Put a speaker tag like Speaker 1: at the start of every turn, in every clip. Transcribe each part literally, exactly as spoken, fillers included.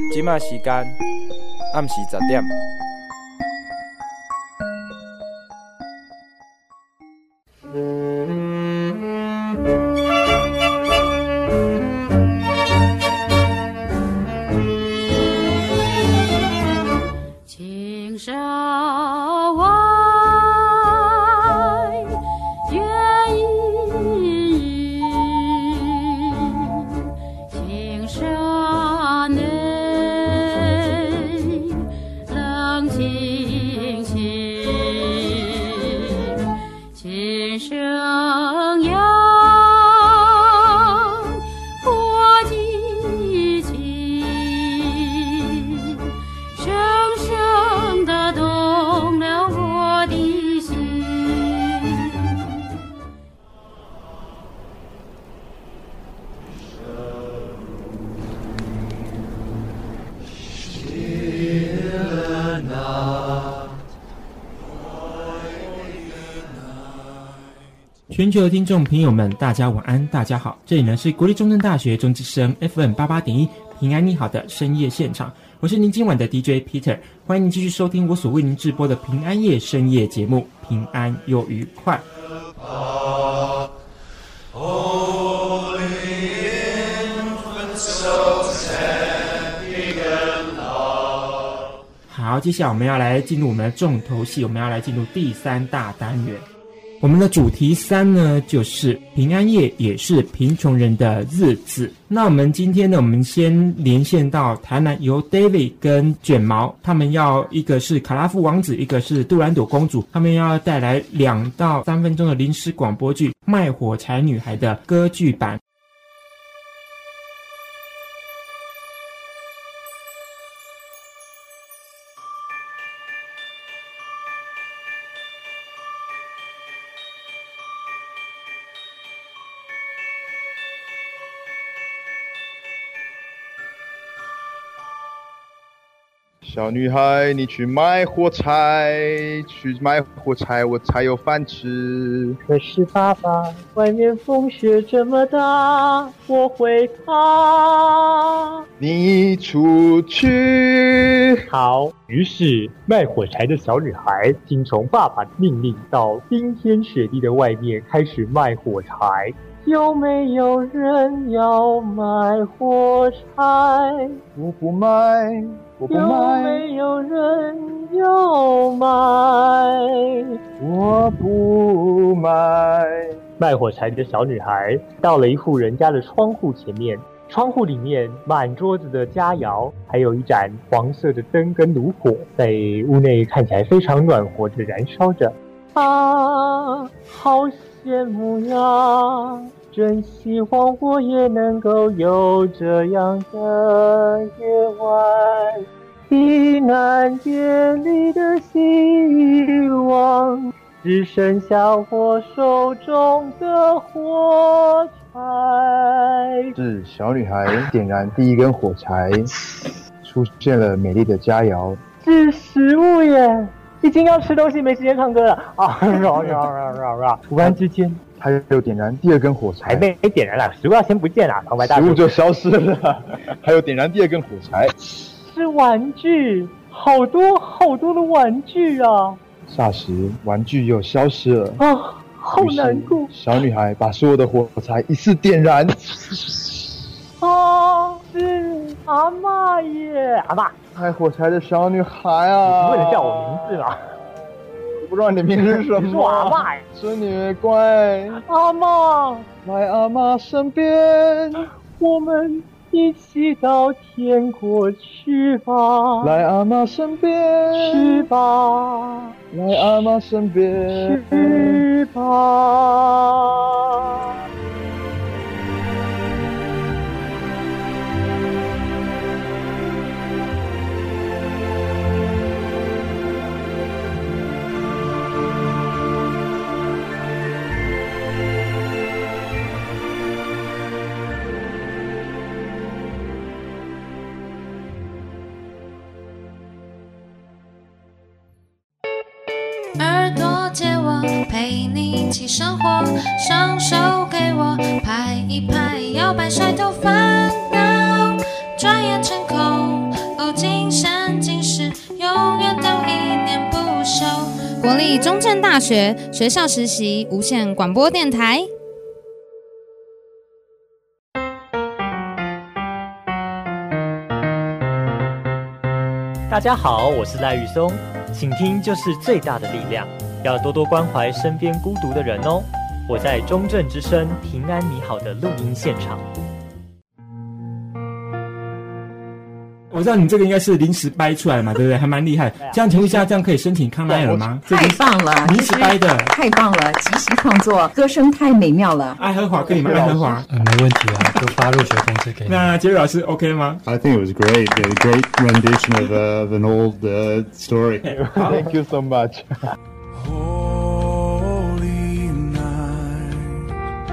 Speaker 1: 即马时间暗时十点。
Speaker 2: 青山外月隐隐，青山内冷清清，琴声扬，拨激情，声声地动了我的心。
Speaker 3: 全球的听众朋友们，大家晚安，大家好，这里呢是国立中正大学中之声 F M 八八点一平安你好的深夜现场，我是您今晚的 D J Peter， 欢迎您继续收听我所为您直播的平安夜深夜节目，平安又愉快。好，接下来我们要来进入我们的重头戏，我们要来进入第三大单元。我们的主题三呢，就是平安夜也是贫穷人的日子。那我们今天呢，我们先连线到台南，由 David 跟卷毛，他们要一个是卡拉夫王子，一个是杜兰朵公主，他们要带来两到三分钟的临时广播剧《卖火柴女孩》的歌剧版。
Speaker 4: 小女孩，你去卖火柴，去卖火柴，我才有饭吃。
Speaker 5: 可是爸爸，外面风雪这么大，我会怕。
Speaker 4: 你出去。
Speaker 5: 好，于是卖火柴的小女孩听从爸爸的命令，到冰天雪地的外面开始卖火柴。有没有人要买火柴？
Speaker 4: 我不卖，我不卖。
Speaker 5: 有没有人要买？
Speaker 4: 我不卖。
Speaker 5: 卖火柴的小女孩到了一户人家的窗户前面，窗户里面满桌子的佳肴，还有一盏黄色的灯跟炉火，在屋内看起来非常暖和的燃烧着。啊，好羡慕呀！真希望我也能够有这样的夜晚，避难夜里的希望，只剩下我手中的火柴。
Speaker 4: 是小女孩点燃第一根火柴，出现了美丽的佳肴。
Speaker 5: 是食物耶！已经要吃东西，没时间唱歌了啊！突然之间，
Speaker 4: 他又点燃第二根火柴，
Speaker 5: 还没点燃了，食物要先不见了，旁白大叔
Speaker 4: 食物就消失了。还有点燃第二根火柴，
Speaker 5: 是玩具，好多好多的玩具啊！
Speaker 4: 霎时玩具又消失了
Speaker 5: 啊，好难过。
Speaker 4: 小女孩把所有的火柴一次点燃。
Speaker 5: 啊，是阿嬷耶！阿嬷，
Speaker 4: 卖火柴的小女孩啊！
Speaker 5: 你不能叫我名字吗？
Speaker 4: 不知道你的名字是什么？
Speaker 5: 你说阿嬷耶！
Speaker 4: 孙女乖，
Speaker 5: 阿嬷，
Speaker 4: 来阿嬷身边，
Speaker 5: 我们一起到天国去吧！
Speaker 4: 来阿嬷身边，
Speaker 5: 去吧！
Speaker 4: 来阿嬷身边，
Speaker 5: 去吧！
Speaker 6: 耳朵借我陪你一起生活，双手给我拍一拍，摇摆甩头烦恼，转眼成空， 国立中正大学学校实习无线广播电台。
Speaker 5: 大家好，我是赖宇松，请听就是最大的力量，要多多关怀身边孤独的人哦。我在中正之声平安你好的录音现场。
Speaker 3: 我知道你这个应该是临时掰出来的嘛，对不对？还蛮厉害。这样请问一下，这样可以申请康奈尔吗？
Speaker 7: 太棒了，
Speaker 3: 临时掰的，
Speaker 7: 太棒了，即兴创作，歌声太美妙了。
Speaker 3: 爱荷华可以吗？爱荷华，
Speaker 8: 嗯，没问题啊，就发入学通知给你。
Speaker 3: 那杰瑞老师 OK 吗
Speaker 9: ？I think it was great. A great rendition of, uh, of an old uh, story.
Speaker 4: Thank you so much.
Speaker 10: Holy night,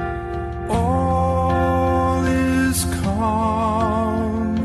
Speaker 10: all is calm,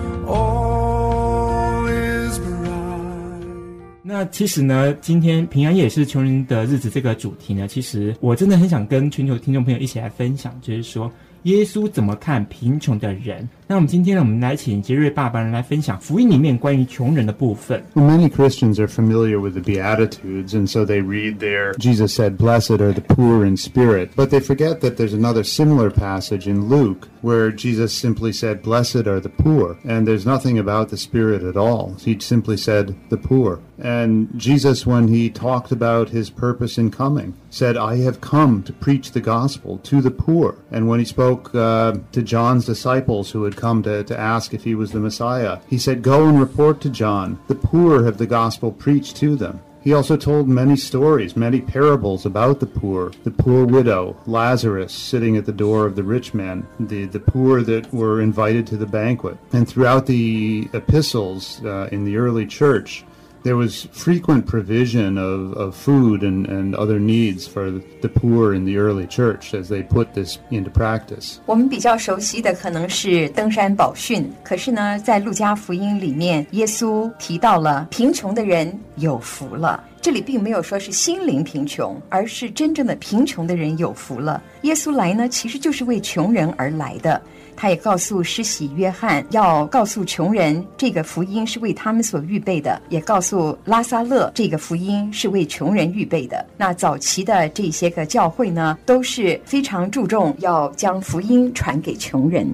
Speaker 10: all is bright.
Speaker 3: 那其实呢，今天平安夜也是穷人的日子这个主题呢，其实我真的很想跟全球听众朋友一起来分享，就是说耶稣怎么看贫穷的人。那我们今天呢，我们来请杰瑞爸爸来分享福音里面关于穷人的部分。
Speaker 9: Well, many Christians are familiar with the Beatitudes, and so they read there, Jesus said, "Blessed are the poor in spirit." But they forget that there's another similar passage in Luke where Jesus simply said, "Blessed are the poor." And there's nothing about the spirit at all. He simply said, "the poor." And Jesus, when he talked about his purpose in coming, said, "I have come to preach the gospel to the poor." And when he spoke uh, to John's disciples who had come to, to ask if he was the Messiah, he said, "Go and report to John, the poor have the gospel preached to them." He also told many stories, many parables about the poor, the poor widow, Lazarus sitting at the door of the rich man, the, the poor that were invited to the banquet. And throughout the epistles uh, in the early church, there was frequent provision of, of food and, and other needs for the poor in the early church as they put this into practice.
Speaker 7: 我们比较熟悉的可能是登山宝训，可是呢，在路加福音里面，耶稣提到了贫穷的人有福了。这里并没有说是心灵贫穷，而是真正的贫穷的人有福了。耶稣来呢，其实就是为穷人而来的。他也告诉施洗约翰，要告诉穷人这个福音是为他们所预备的，也告诉拉撒勒这个福音是为穷人预备的。那早期的这些个教会呢，都是非常注重要将福音传给穷人。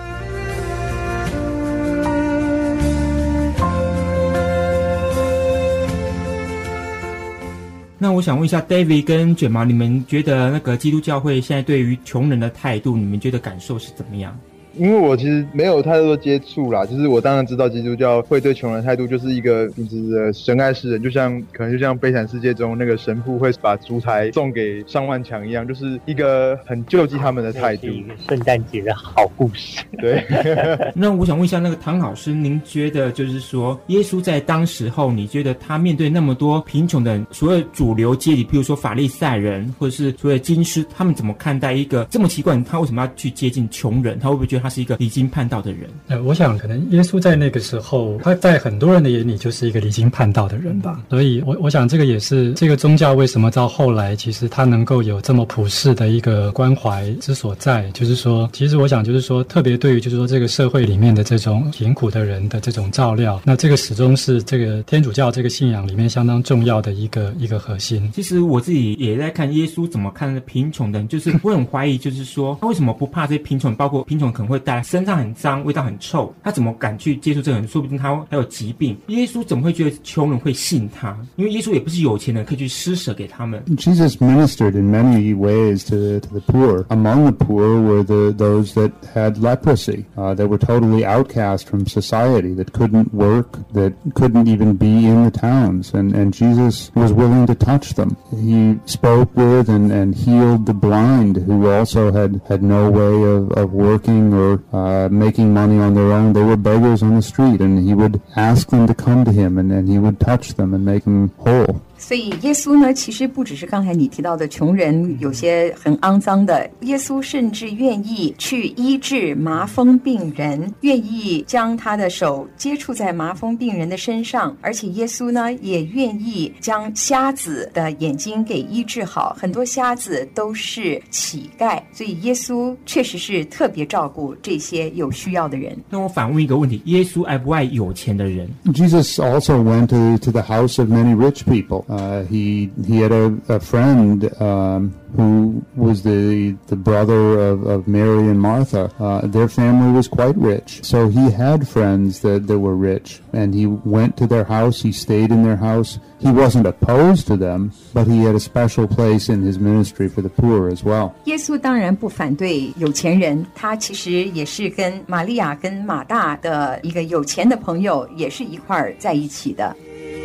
Speaker 3: 那我想问一下 David 跟卷毛，你们觉得那个基督教会现在对于穷人的态度，你们觉得感受是怎么样？
Speaker 4: 因为我其实没有太多接触啦，就是我当然知道基督教会对穷人的态度就是一个秉持着神爱世人，就像可能就像悲惨世界中那个神父会把烛台送给上万强一样，就是一个很救济他们的态度。
Speaker 5: 是一个圣诞节的好故事。
Speaker 4: 对。
Speaker 3: 那我想问一下那个唐老师，您觉得就是说耶稣在当时候，你觉得他面对那么多贫穷的人，所谓主流阶级，比如说法利赛人或者是所谓经师，他们怎么看待一个这么奇怪，他为什么要去接近穷人？他会不会觉得他是一个离经叛道的人？
Speaker 8: 呃，我想可能耶稣在那个时候，他在很多人的眼里就是一个离经叛道的人吧。所以我我想这个也是这个宗教为什么到后来其实他能够有这么普世的一个关怀之所在，就是说其实我想就是说特别对于就是说这个社会里面的这种贫苦的人的这种照料，那这个始终是这个天主教这个信仰里面相当重要的一个一个核心。
Speaker 3: 其实我自己也在看耶稣怎么看贫穷的人，就是我很怀疑就是说他为什么不怕这些贫穷，包括贫穷可能会带来身上很脏，味道很臭，他怎么敢去接触这个人？说不定他还有疾病。耶稣怎么会觉得穷人会信他？因为耶稣也不是有钱人可以去施舍给他们。
Speaker 9: Jesus ministered in many ways to, to the poor. Among the poor were the, those that had leprosy, uh, that were totally outcast from society, that couldn't work, that couldn't even be in the towns, and, and Jesus was willing to touch them. He spoke with and, and healed the blind who also had, had no way of, of working or uh, making money on their own. They were beggars on the street, and he would ask them to come to him, and, and he would touch them and make them whole.
Speaker 7: 所以耶稣呢，其实不只是刚才你提到的穷人有些很肮脏的，耶稣甚至愿意去医治麻风病人，愿意将他的手接触在麻风病人的身上，而且耶稣呢也愿意将瞎子的眼睛给医治好，很多瞎子都是乞丐，所以耶稣确实是特别照顾这些有需要的人。
Speaker 3: 那我反问一个问题，耶稣爱不爱有钱的人？
Speaker 9: Jesus also went to, to the house of many rich people. Uh, he he had a, a friend um, who was the the brother of, of Mary and Martha. Uh, their family was quite rich, so he had friends that, that were rich, and he went to their house. He stayed in their house. He wasn't opposed to them, but he had a special place in his ministry for the poor as well.
Speaker 7: 耶稣当然不反对有钱人，他其实也是跟玛利亚跟马大的一个有钱的朋友也是一块儿在一起的。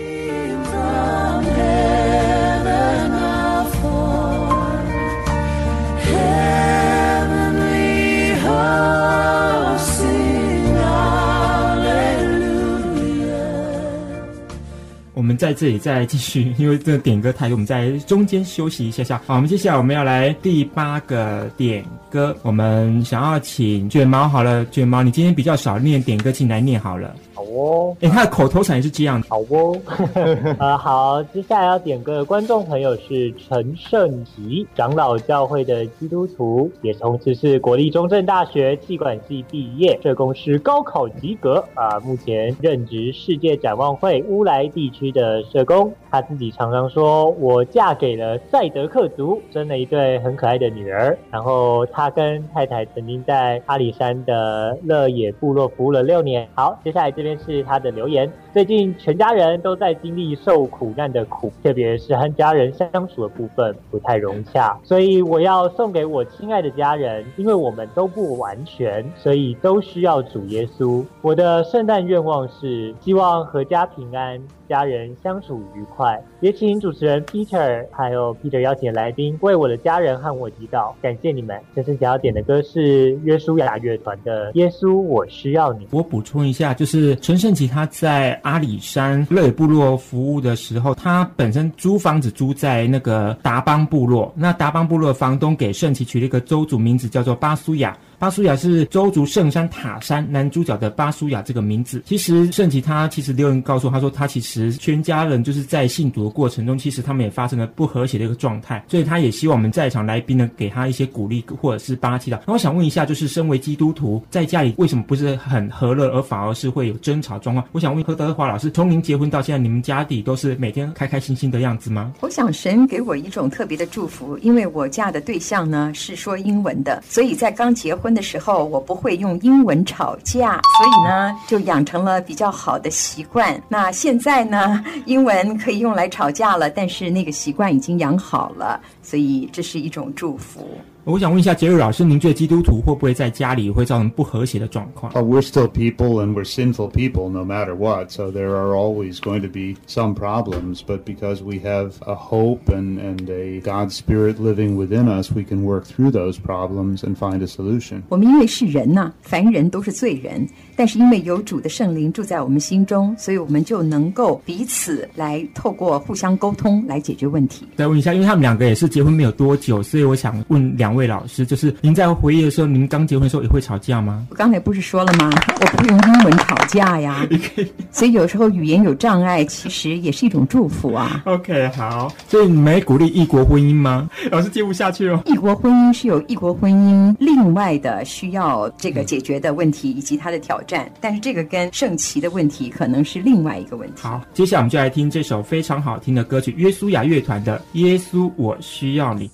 Speaker 3: 我们在这里再继续，因为这个点歌太多，我们在中间休息一下下。好，我们接下来我们要来第八个点歌，我们想要请卷毛好了，卷毛你今天比较少念点歌，请来念好了。
Speaker 5: 好哦，
Speaker 3: 哎，他的口头禅也是这样。
Speaker 5: 好哦，呃，好，接下来要点歌的观众朋友是陈胜吉，长老教会的基督徒，也同时是国立中正大学企管系毕业，社工师高考及格啊、呃，目前任职世界展望会乌来地区的社工。他自己常常说，我嫁给了赛德克族，生了一对很可爱的女儿。然后他跟太太曾经在阿里山的乐野部落服务了六年。好，接下来这边是他的留言。最近全家人都在经历受苦难的苦，特别是和家人相处的部分不太融洽，所以我要送给我亲爱的家人，因为我们都不完全，所以都需要主耶稣。我的圣诞愿望是希望阖家平安，家人相处愉快。也请主持人 Peter 还有 Peter 邀请的来宾为我的家人和我祈祷，感谢你们。这次想要点的歌是约书亚乐团的《耶稣我需要你》。
Speaker 3: 我补充一下，就是陈胜吉他在阿里山乐野部落服务的时候，他本身租房子租在那个达邦部落，那达邦部落的房东给胜吉取了一个州族名字叫做巴苏亚。巴苏亚是州族圣山塔山男主角的巴苏亚这个名字。其实胜吉他其实留言告诉他说，他其实全家人就是在信主的过程中，其实他们也发生了不和谐的一个状态，所以他也希望我们在场来宾呢给他一些鼓励，或者是帮他祈祷。那我想问一下，就是身为基督徒，在家里为什么不是很和乐，而反而是会有争吵状况？我想问何德华老师，从您结婚到现在，你们家里都是每天开开心心的样子吗？
Speaker 7: 我想神给我一种特别的祝福，因为我嫁的对象呢是说英文的，所以在刚结婚的时候我不会用英文吵架，所以呢就养成了比较好的习惯。那现在呢英文可以用来吵架了，但是那个习惯已经养好了，所以这是一种祝福。
Speaker 3: 我想问一下杰瑞老师，您觉得基督徒会不会在家里会造成不和谐的状况？
Speaker 9: Oh, we're still people and we're sinful people no matter what, so there are always going to be some problems, but because we have a hope and, and a God Spirit living within us, we can work through those problems and find a solution.
Speaker 7: 我们因为是人呐、啊，凡人都是罪人，但是因为有主的圣灵住在我们心中，所以我们就能够彼此来透过互相沟通来解决问题。
Speaker 3: 再问一下，因为他们两个也是结婚没有多久，所以我想问两位老师，就是您在回忆的时候，您刚结婚的时候也会吵架吗？
Speaker 7: 我刚才不是说了吗？我不会用英文吵架呀，所以有时候语言有障碍，其实也是一种祝福啊。
Speaker 3: OK， 好，所以你们鼓励异国婚姻吗？老师接不下去哦。
Speaker 7: 异国婚姻是有异国婚姻另外的需要这个解决的问题以及它的挑战，但是这个跟圣奇的问题可能是另外一个问题。
Speaker 3: 好，接下来我们就来听这首非常好听的歌曲，约书亚乐团的《耶稣我需要你》。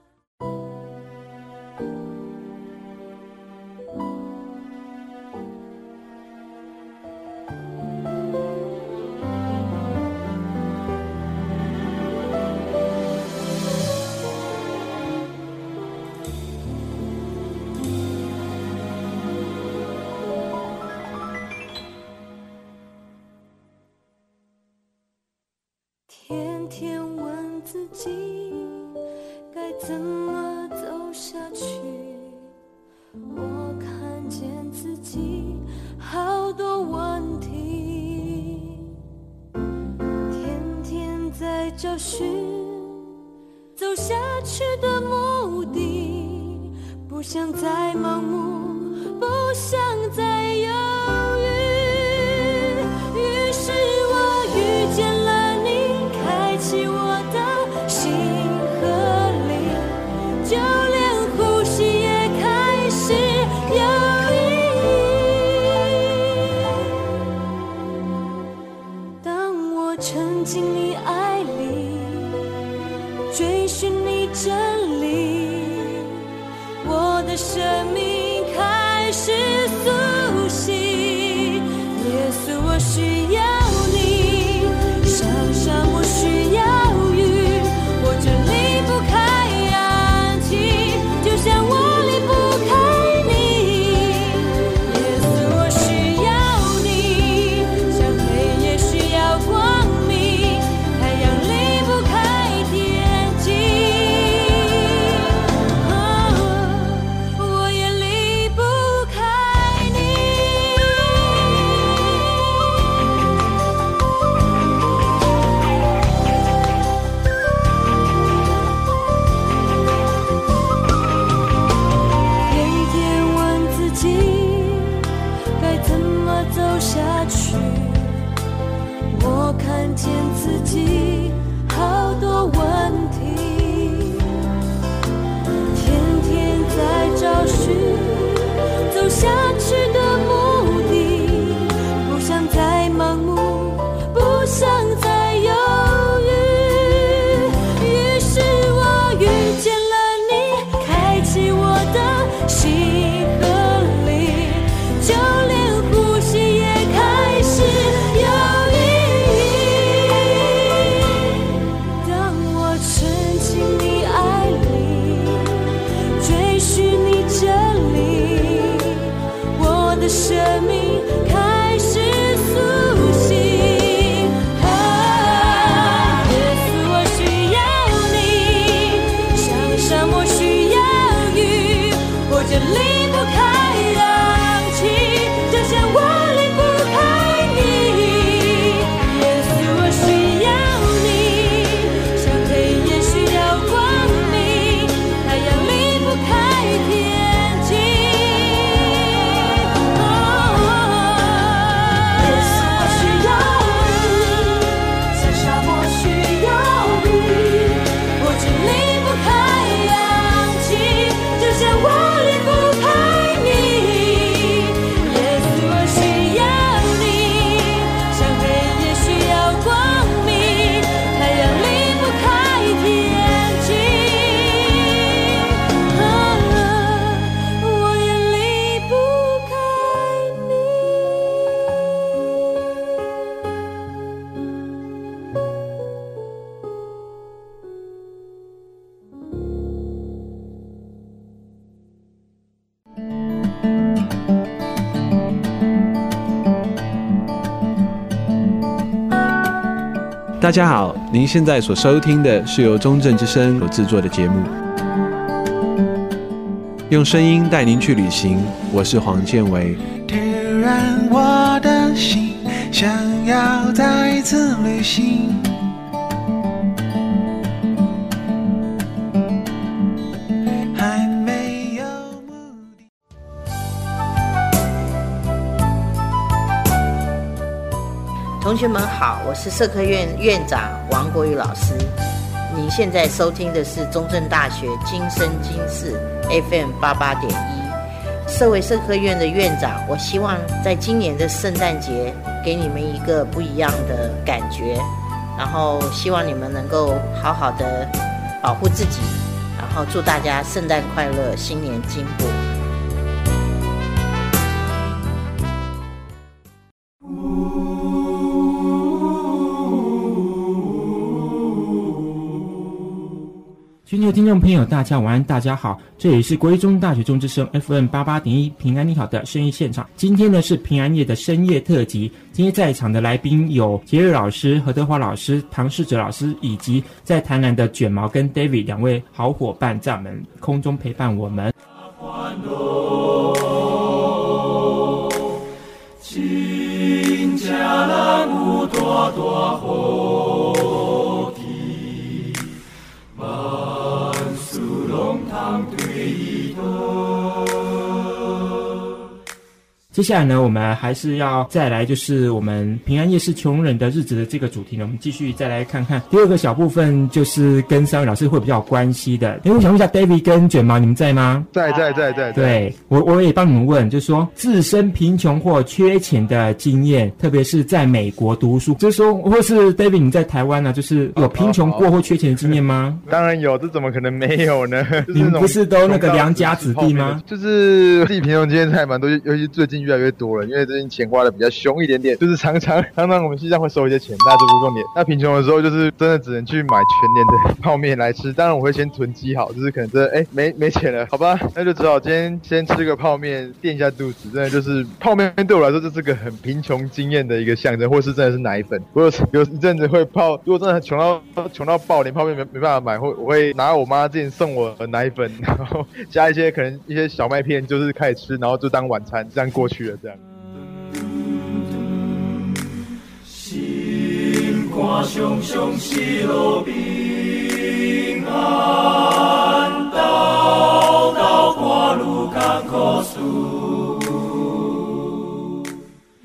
Speaker 11: 天天问自己该怎么走下去，我看见自己好多问题，天天在找寻走下去的目的，不想再盲目，不想再犹豫，于是我遇见了开启我的心和灵，就连呼吸也开始有意义。当我沉浸你爱里， 下去，我看见自己好多问题，天天在找寻走下去的目的，不想再盲目，不想再犹豫，于是我遇见了你，开启我的心和灵，就连呼吸也开始有意义。当我沉浸你爱里，追寻你真理，我的生命开始苏醒。啊，耶稣，我需要你，像沙漠需要雨，我就离不开氧气，就像我离不开你。耶稣，我需要你，像黑夜需要光明，太阳离不开天际。哦，耶稣，我需要你，像沙漠需要雨，我就离不开氧气，就像我离不开你。耶稣，我需要你，像黑夜需要光明，太阳离不开天际。啊，我也离不开你。
Speaker 12: 大家好，您现在所收听的是由中正之声所制作的节目，用声音带您去旅行。我是黄建维。
Speaker 10: 点燃我的心，想要再次旅行。还没有
Speaker 13: 同学们好，我是社科院院长王国宇老师。你现在收听的是中正大学今生今世 F M 八八点一。社会社科院的院长，我希望在今年的圣诞节给你们一个不一样的感觉，然后希望你们能够好好的保护自己，然后祝大家圣诞快乐，新年进步。
Speaker 3: 全球听众朋友大家晚安，大家好，这里是国立中大学中之声 F M 八八点一平安你好的声音现场。今天呢是平安夜的深夜特辑，今天在场的来宾有杰瑞老师、何德华老师、唐世哲老师，以及在台南的卷毛跟 David 两位好伙伴在我们空中陪伴我们。亲家人有大大福气，万事拢通对伊好。接下来呢，我们还是要再来，就是我们平安夜是穷人的日子的这个主题呢，我们继续再来看看第二个小部分，就是跟三位老师会比较有关系的。因为我想问一下 David 跟卷毛，你们在吗？
Speaker 4: 在在在在。
Speaker 3: 对，我我也帮你们问，就是说自身贫穷或缺钱的经验，特别是在美国读书，就是说，或是 David 你在台湾呢、啊，就是有贫穷过或缺钱的经验吗？
Speaker 4: 当然有，这怎么可能没有呢？
Speaker 3: 你们不是都那个良家子弟吗？
Speaker 4: 就是自己贫穷经验还蛮多，尤其最近越来越多了，因为最近钱花的比较凶一点点，就是常常常常我们西藏会收一些钱，那这不是重点。那贫穷的时候，就是真的只能去买全年的泡面来吃。当然我会先囤积好，就是可能真的哎没没钱了，好吧，那就只好今天先吃个泡面垫一下肚子。真的就是泡面对我来说，这是个很贫穷经验的一个象征，或是真的是奶粉。我有有一阵子会泡，如果真的穷到穷到爆，连泡面没没办法买，会我会拿我妈之前送我的奶粉，然后加一些可能一些小麦片，就是开始吃，然后就当晚餐，这样过去了，这样。心肝上上是路平安，斗斗看路艰苦事。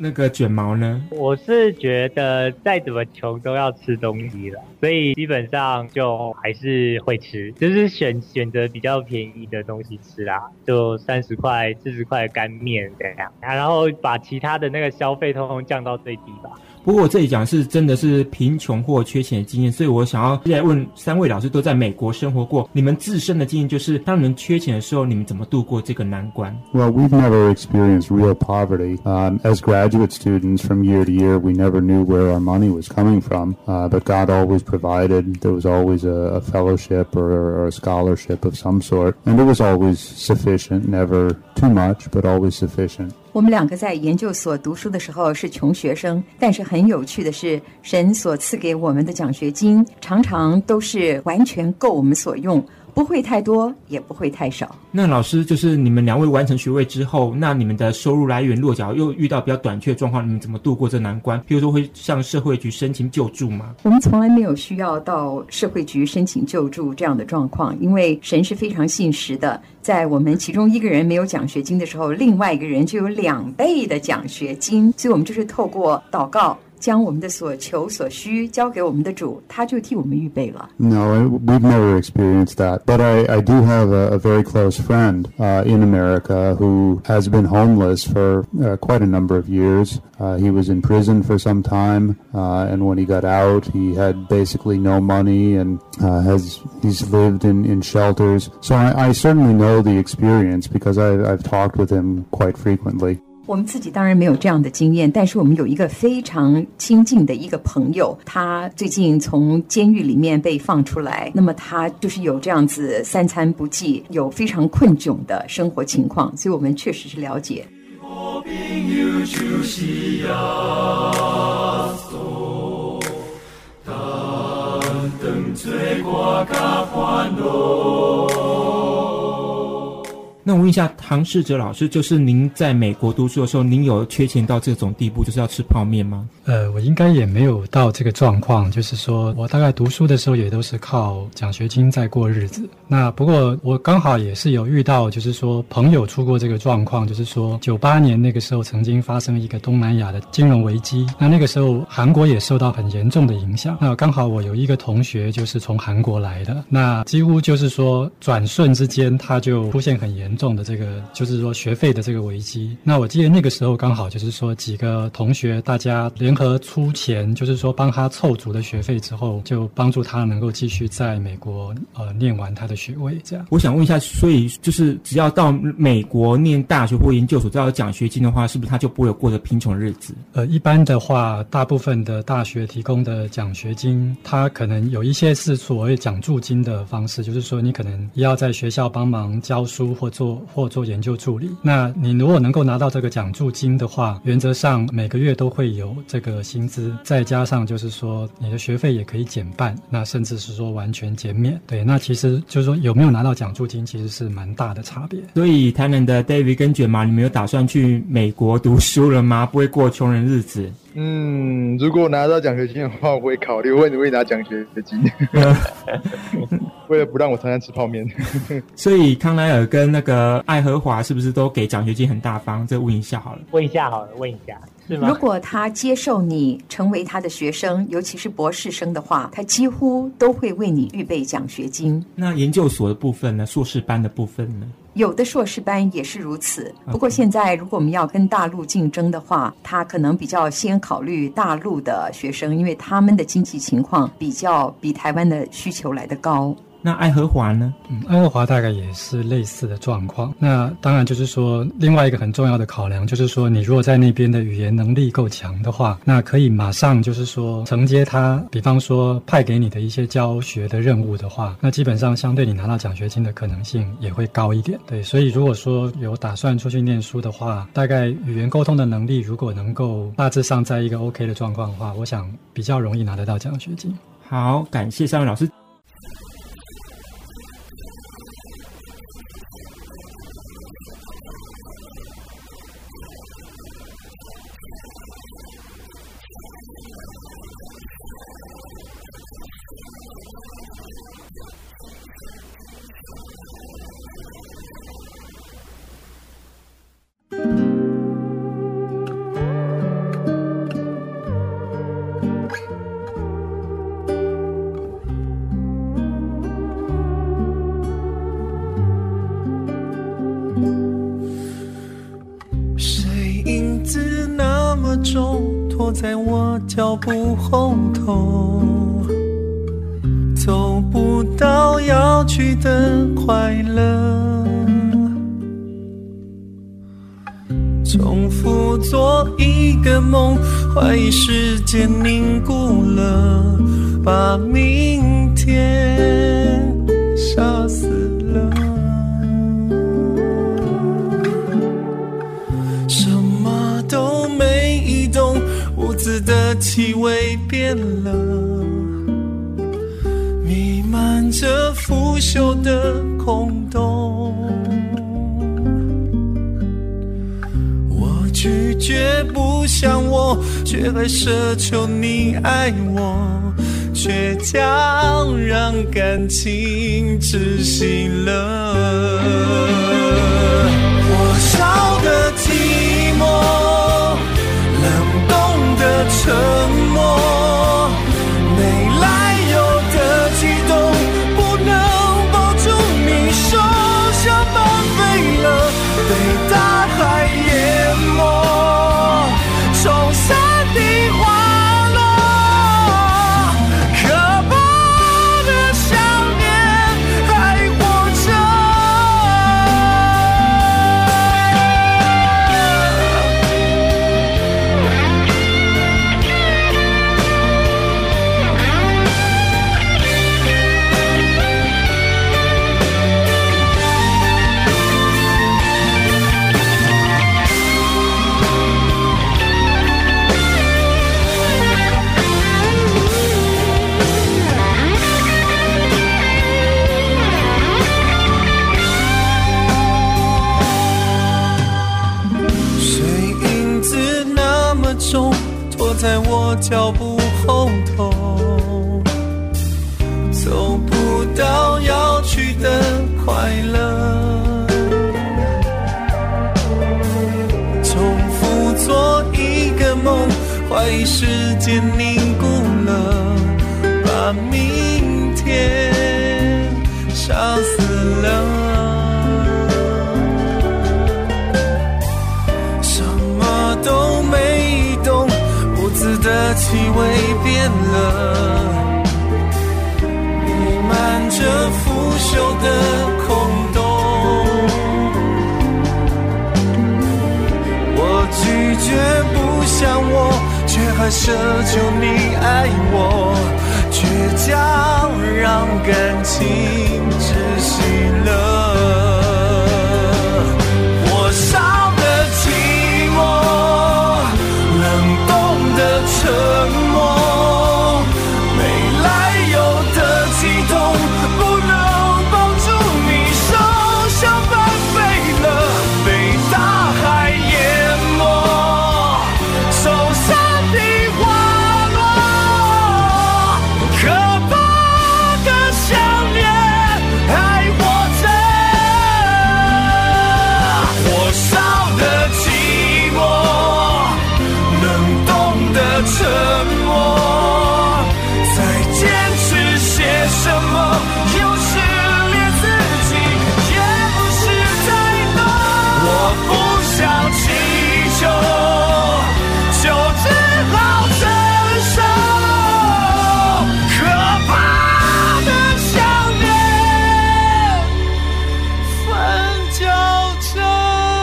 Speaker 3: 那个卷毛呢？
Speaker 5: 我是觉得再怎么穷都要吃东西了，所以基本上就还是会吃，就是选选择比较便宜的东西吃啦，就三十块、四十块干面这样，然后把其他的那个消费通通降到最低吧。
Speaker 3: 不过我这里讲是真的是贫穷或缺钱的经验，所以我想要来问三位老师都在美国生活过，你们自身的经验就是当你们缺钱的时候，你们怎么度过这个难关？
Speaker 9: Well, we've never experienced real poverty. Um, as graduate students, from year to year, we never knew where our money was coming from, uh, but God always provided. There was always a, a fellowship or, or a scholarship of some sort, and it was always sufficient, never too much, but always sufficient.
Speaker 7: 我们两个在研究所读书的时候是穷学生，但是很有趣的是，神所赐给我们的奖学金常常都是完全够我们所用，不会太多，也不会太少。
Speaker 3: 那老师，就是你们两位完成学位之后，那你们的收入来源落脚又遇到比较短缺的状况，你们怎么度过这难关？譬如说会向社会局申请救助吗？
Speaker 7: 我们从来没有需要到社会局申请救助这样的状况，因为神是非常信实的，在我们其中一个人没有奖学金的时候，另外一个人就有两倍的奖学金，所以我们就是透过祷告将我们的所求所需交给我们的主，他就替我们预备了。
Speaker 9: No, we've never experienced that. But I, I do have a, a very close friend uh, in America who has been homeless for uh, quite a number of years. Uh, he was in prison for some time, uh, and when he got out, he had basically no money and uh, has he's lived in, in shelters. So I, I certainly know the experience because I, I've talked with him quite frequently.
Speaker 7: 我们自己当然没有这样的经验，但是我们有一个非常亲近的一个朋友，他最近从监狱里面被放出来，那么他就是有这样子三餐不继，有非常困窘的生活情况，所以我们确实是了解。
Speaker 3: 那我问一下唐世哲老师，就是您在美国读书的时候，您有缺钱到这种地步，就是要吃泡面吗？
Speaker 8: 呃，我应该也没有到这个状况，就是说我大概读书的时候也都是靠奖学金在过日子。那不过我刚好也是有遇到，就是说朋友出过这个状况，就是说九八年那个时候曾经发生一个东南亚的金融危机，那那个时候韩国也受到很严重的影响。那刚好我有一个同学就是从韩国来的，那几乎就是说转瞬之间他就出现很严重的这个就是说学费的这个危机。那我记得那个时候刚好就是说几个同学大家联合出钱，就是说帮他凑足了学费之后，就帮助他能够继续在美国呃念完他的学位这样。
Speaker 3: 我想问一下，所以就是只要到美国念大学或研究所，只要有奖学金的话，是不是他就不会有过着贫穷的日子？
Speaker 8: 呃，一般的话，大部分的大学提供的奖学金，它可能有一些是所谓奖助金的方式，就是说你可能要在学校帮忙教书或做或做研究助理。那你如果能够拿到这个奖助金的话，原则上每个月都会有这个薪资，再加上就是说你的学费也可以减半，那甚至是说完全减免。对，那其实就是说有没有拿到奖助金其实是蛮大的差别。
Speaker 3: 所以台南的 David 跟卷毛，你们有打算去美国读书了吗？不会过穷人日子？
Speaker 4: 嗯，如果拿到奖学金的话，我会考虑会不会拿奖学金，为了不让我常常吃泡面。
Speaker 3: 所以康奈尔跟那个爱荷华是不是都给奖学金很大方？这问一下好了。
Speaker 5: 问一下好了，问一下。是吗？
Speaker 7: 如果他接受你成为他的学生，尤其是博士生的话，他几乎都会为你预备奖学金。
Speaker 3: 那研究所的部分呢？硕士班的部分呢？
Speaker 7: 有的硕士班也是如此。不过现在如果我们要跟大陆竞争的话，他可能比较先考虑大陆的学生，因为他们的经济情况比较比台湾的需求来得高。
Speaker 3: 那爱荷华呢？
Speaker 8: 嗯，爱荷华大概也是类似的状况。那当然就是说，另外一个很重要的考量就是说，你如果在那边的语言能力够强的话，那可以马上就是说承接他，比方说派给你的一些教学的任务的话，那基本上相对你拿到奖学金的可能性也会高一点。对，所以如果说有打算出去念书的话，大概语言沟通的能力如果能够大致上在一个 OK 的状况的话，我想比较容易拿得到奖学金。
Speaker 3: 好，感谢三位老师。
Speaker 10: 拖在我脚步后头，走不到要去的快乐，重复做一个梦，怀疑时间凝固了，把明天杀死了。什么都没移动，屋子的气味变了，弥漫着腐朽的空洞。我拒绝不想我，却还奢求你爱我，倔强让感情窒息了。我烧的寂寞，冷冻的沉默，没来由的激动，不能抱住你，手像半飞了，被大海淹没，从山顶滑落，可怕的想念还活着。拖在我脚步后头，走不到要去的快乐，重复做一个梦，怀疑时间凝固了，把明天杀死了。都没动，屋子的气味变了，弥漫着腐朽的空洞。我拒绝不想我，却还奢求你爱我，倔强让感情窒息了。我烧的寂寞，沉默，没来由的激动，不能抱住你，手像半飞了，被大海淹没，从山顶滑落，可怕的想念还活着。我烧的寂寞，冷冻的沉默，再坚持些什么？有时连自己也不是太懂。我不想祈求，就只好承受可怕的想念，纷交着。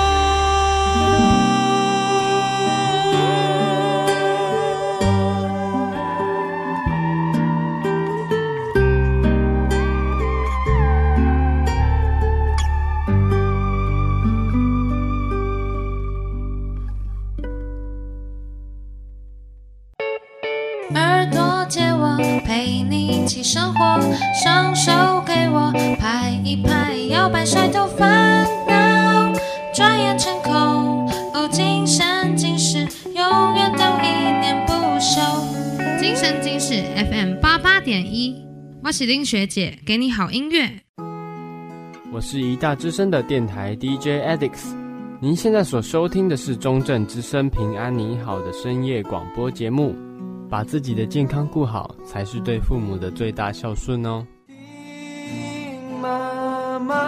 Speaker 6: 耳朵借我陪你一起生活，双手给我拍一拍，摇摆甩头烦恼，转眼成空。哦，今生今世，永远都一念不休。
Speaker 14: 今生今世 F M 八八点一，我是林学姐，给你好音乐。
Speaker 15: 我是宜大之声的电台 D J Addix， 您现在所收听的是中正之声平安你好的深夜广播节目。把自己的健康顾好，才是对父母的最大孝顺哦。
Speaker 10: 听妈妈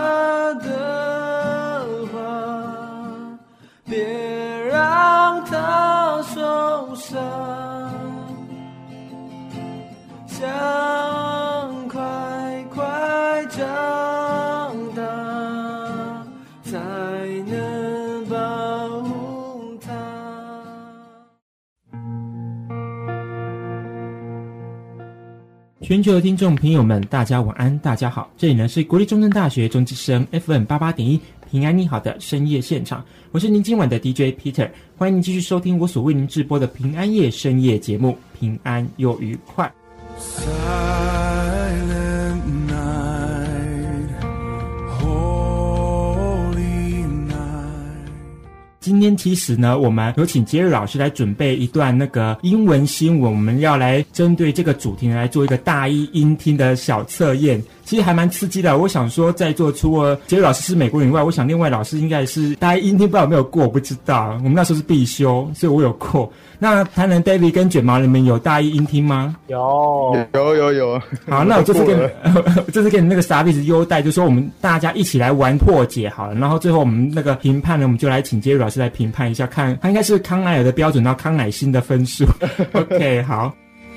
Speaker 10: 的话，别让她受上，想快快长大，才能保护它。
Speaker 3: 全球的听众朋友们，大家晚安，大家好，这里呢是国立中正大学中之声 F M 八八点一平安你好的深夜现场，我是您今晚的 D J Peter， 欢迎您继续收听我所为您直播的平安夜深夜节目，平安又愉快。今天其实呢，我们有请杰瑞老师来准备一段那个英文新闻，我们要来针对这个主题来做一个大一音听的小测验，其实还蛮刺激的。我想说，在座除了杰瑞老师是美国人以外，我想另外老师应该是大一音听，不知道有没有过，我不知道。我们那时候是必修，所以我有过。那台南 David 跟卷毛，你们有大一音听吗？
Speaker 5: 有，
Speaker 4: 有有有。
Speaker 3: 好，那我这次给你们，这次给你那个 service 优待，就是说我们大家一起来玩破解好了，然后最后我们那个评判呢，我们就来请杰瑞老师来评判一下，看他应该是康乃尔的标准，然后康乃馨的分数。OK， 好。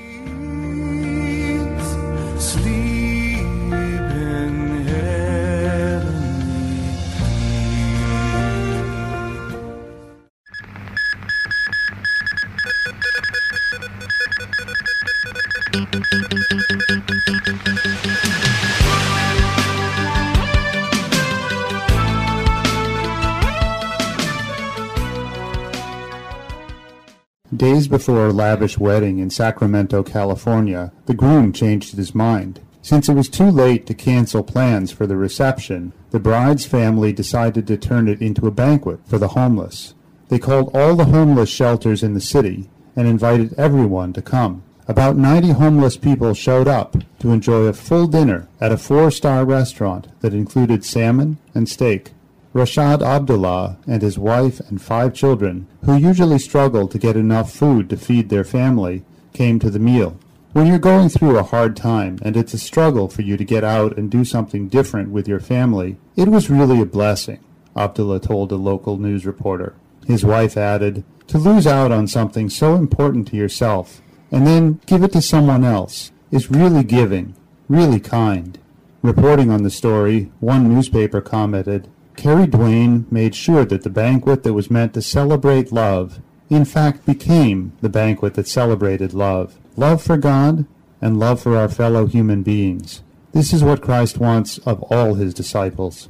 Speaker 9: Days before a lavish wedding in Sacramento, California, the groom changed his mind. Since it was too late to cancel plans for the reception, the bride's family decided to turn it into a banquet for the homeless. They called all the homeless shelters in the city and invited everyone to come. About ninety homeless people showed up to enjoy a full dinner at a four-star restaurant that included salmon and steak. Rashad Abdullah and his wife and five children, who usually struggle to get enough food to feed their family, came to the meal. When you're going through a hard time and it's a struggle for you to get out and do something different with your family, it was really a blessing, Abdullah told a local news reporter. His wife added, to lose out on something so important to yourself and then give it to someone else is really giving, really kind. Reporting on the story, one newspaper commented, Carrie Dwayne made sure that the banquet that was meant to celebrate love, in fact became the banquet that celebrated love. Love for God and love for our fellow human beings. This is what Christ wants of all his disciples.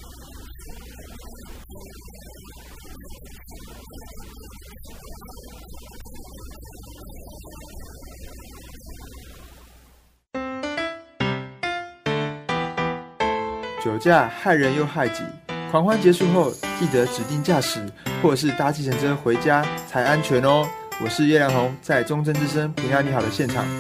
Speaker 1: "酒驾害人又害己，狂欢结束后记得指定驾驶或者是搭计程车回家才安全哦。我是叶良宏，在中正之声平安你好的现场。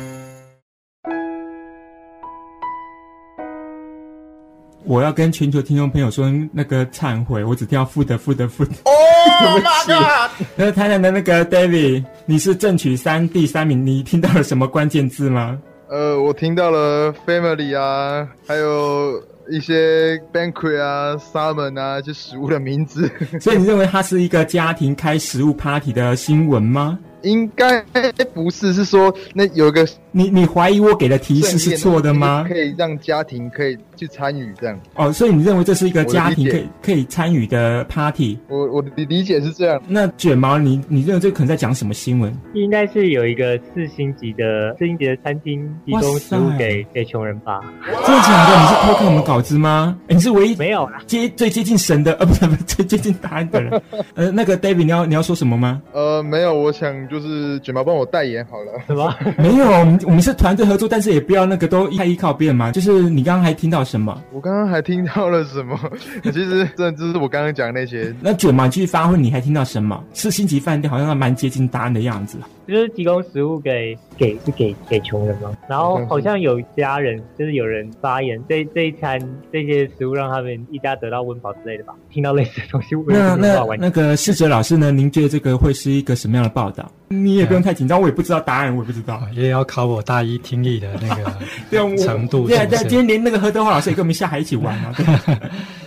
Speaker 3: 我要跟全球听众朋友说那个忏悔，我只听到负的负的负的。
Speaker 4: Oh
Speaker 3: my god！ 那台南的那个 David， 你是正取三第三名，你听到了什么关键字吗？
Speaker 4: 呃，我听到了 family 啊，还有一些 banquet 啊 salmon 啊，就食物的名字。
Speaker 3: 所以你认为它是一个家庭开食物 party 的新闻吗？
Speaker 4: 应该不是，是说那有一个
Speaker 3: 你你怀疑我给的提示是错的吗？
Speaker 4: 可以让家庭可以去参与这样。
Speaker 3: 哦，所以你认为这是一个家庭可以可以参与的 party？
Speaker 4: 我我的理解是这样。
Speaker 3: 那卷毛，你你认为这可能在讲什么新闻？
Speaker 5: 应该是有一个四星级的四星级的餐厅提供食物给给穷人吧？
Speaker 3: 真的假的？你是偷看我们稿子吗？欸、你是唯一
Speaker 5: 没有啦，
Speaker 3: 接最接近神的，呃，不是不是最接近答案的人。呃，那个 David， 你要你要说什么吗？
Speaker 4: 呃，没有，我想就是卷毛帮我代言好了。
Speaker 5: 什么？
Speaker 3: 没有，我们我们是团队合作，但是也不要那个都太依靠别人嘛。就是你刚刚还听到什么？
Speaker 4: 我刚刚还听到了什么？其实真的就是我刚刚讲的那些。
Speaker 3: 那卷毛继续发挥，你还听到什么？是星级饭店，好像蛮接近答案的样子。
Speaker 5: 就是提供食物给给是给给穷人吗？然后好像有家人，就是有人发言，这这一餐这些食物让他们一家得到温饱之类的吧。听到类似的东西，
Speaker 3: 那那那个世哲老师呢？您觉得这个会是一个什么样的报道？你也不用太紧张，我也不知道答案，我也不知道，
Speaker 8: 也要考我大一听力的那个程度是不是。
Speaker 3: 对，但今天连那个何德华老师也跟我们下海一起玩嘛。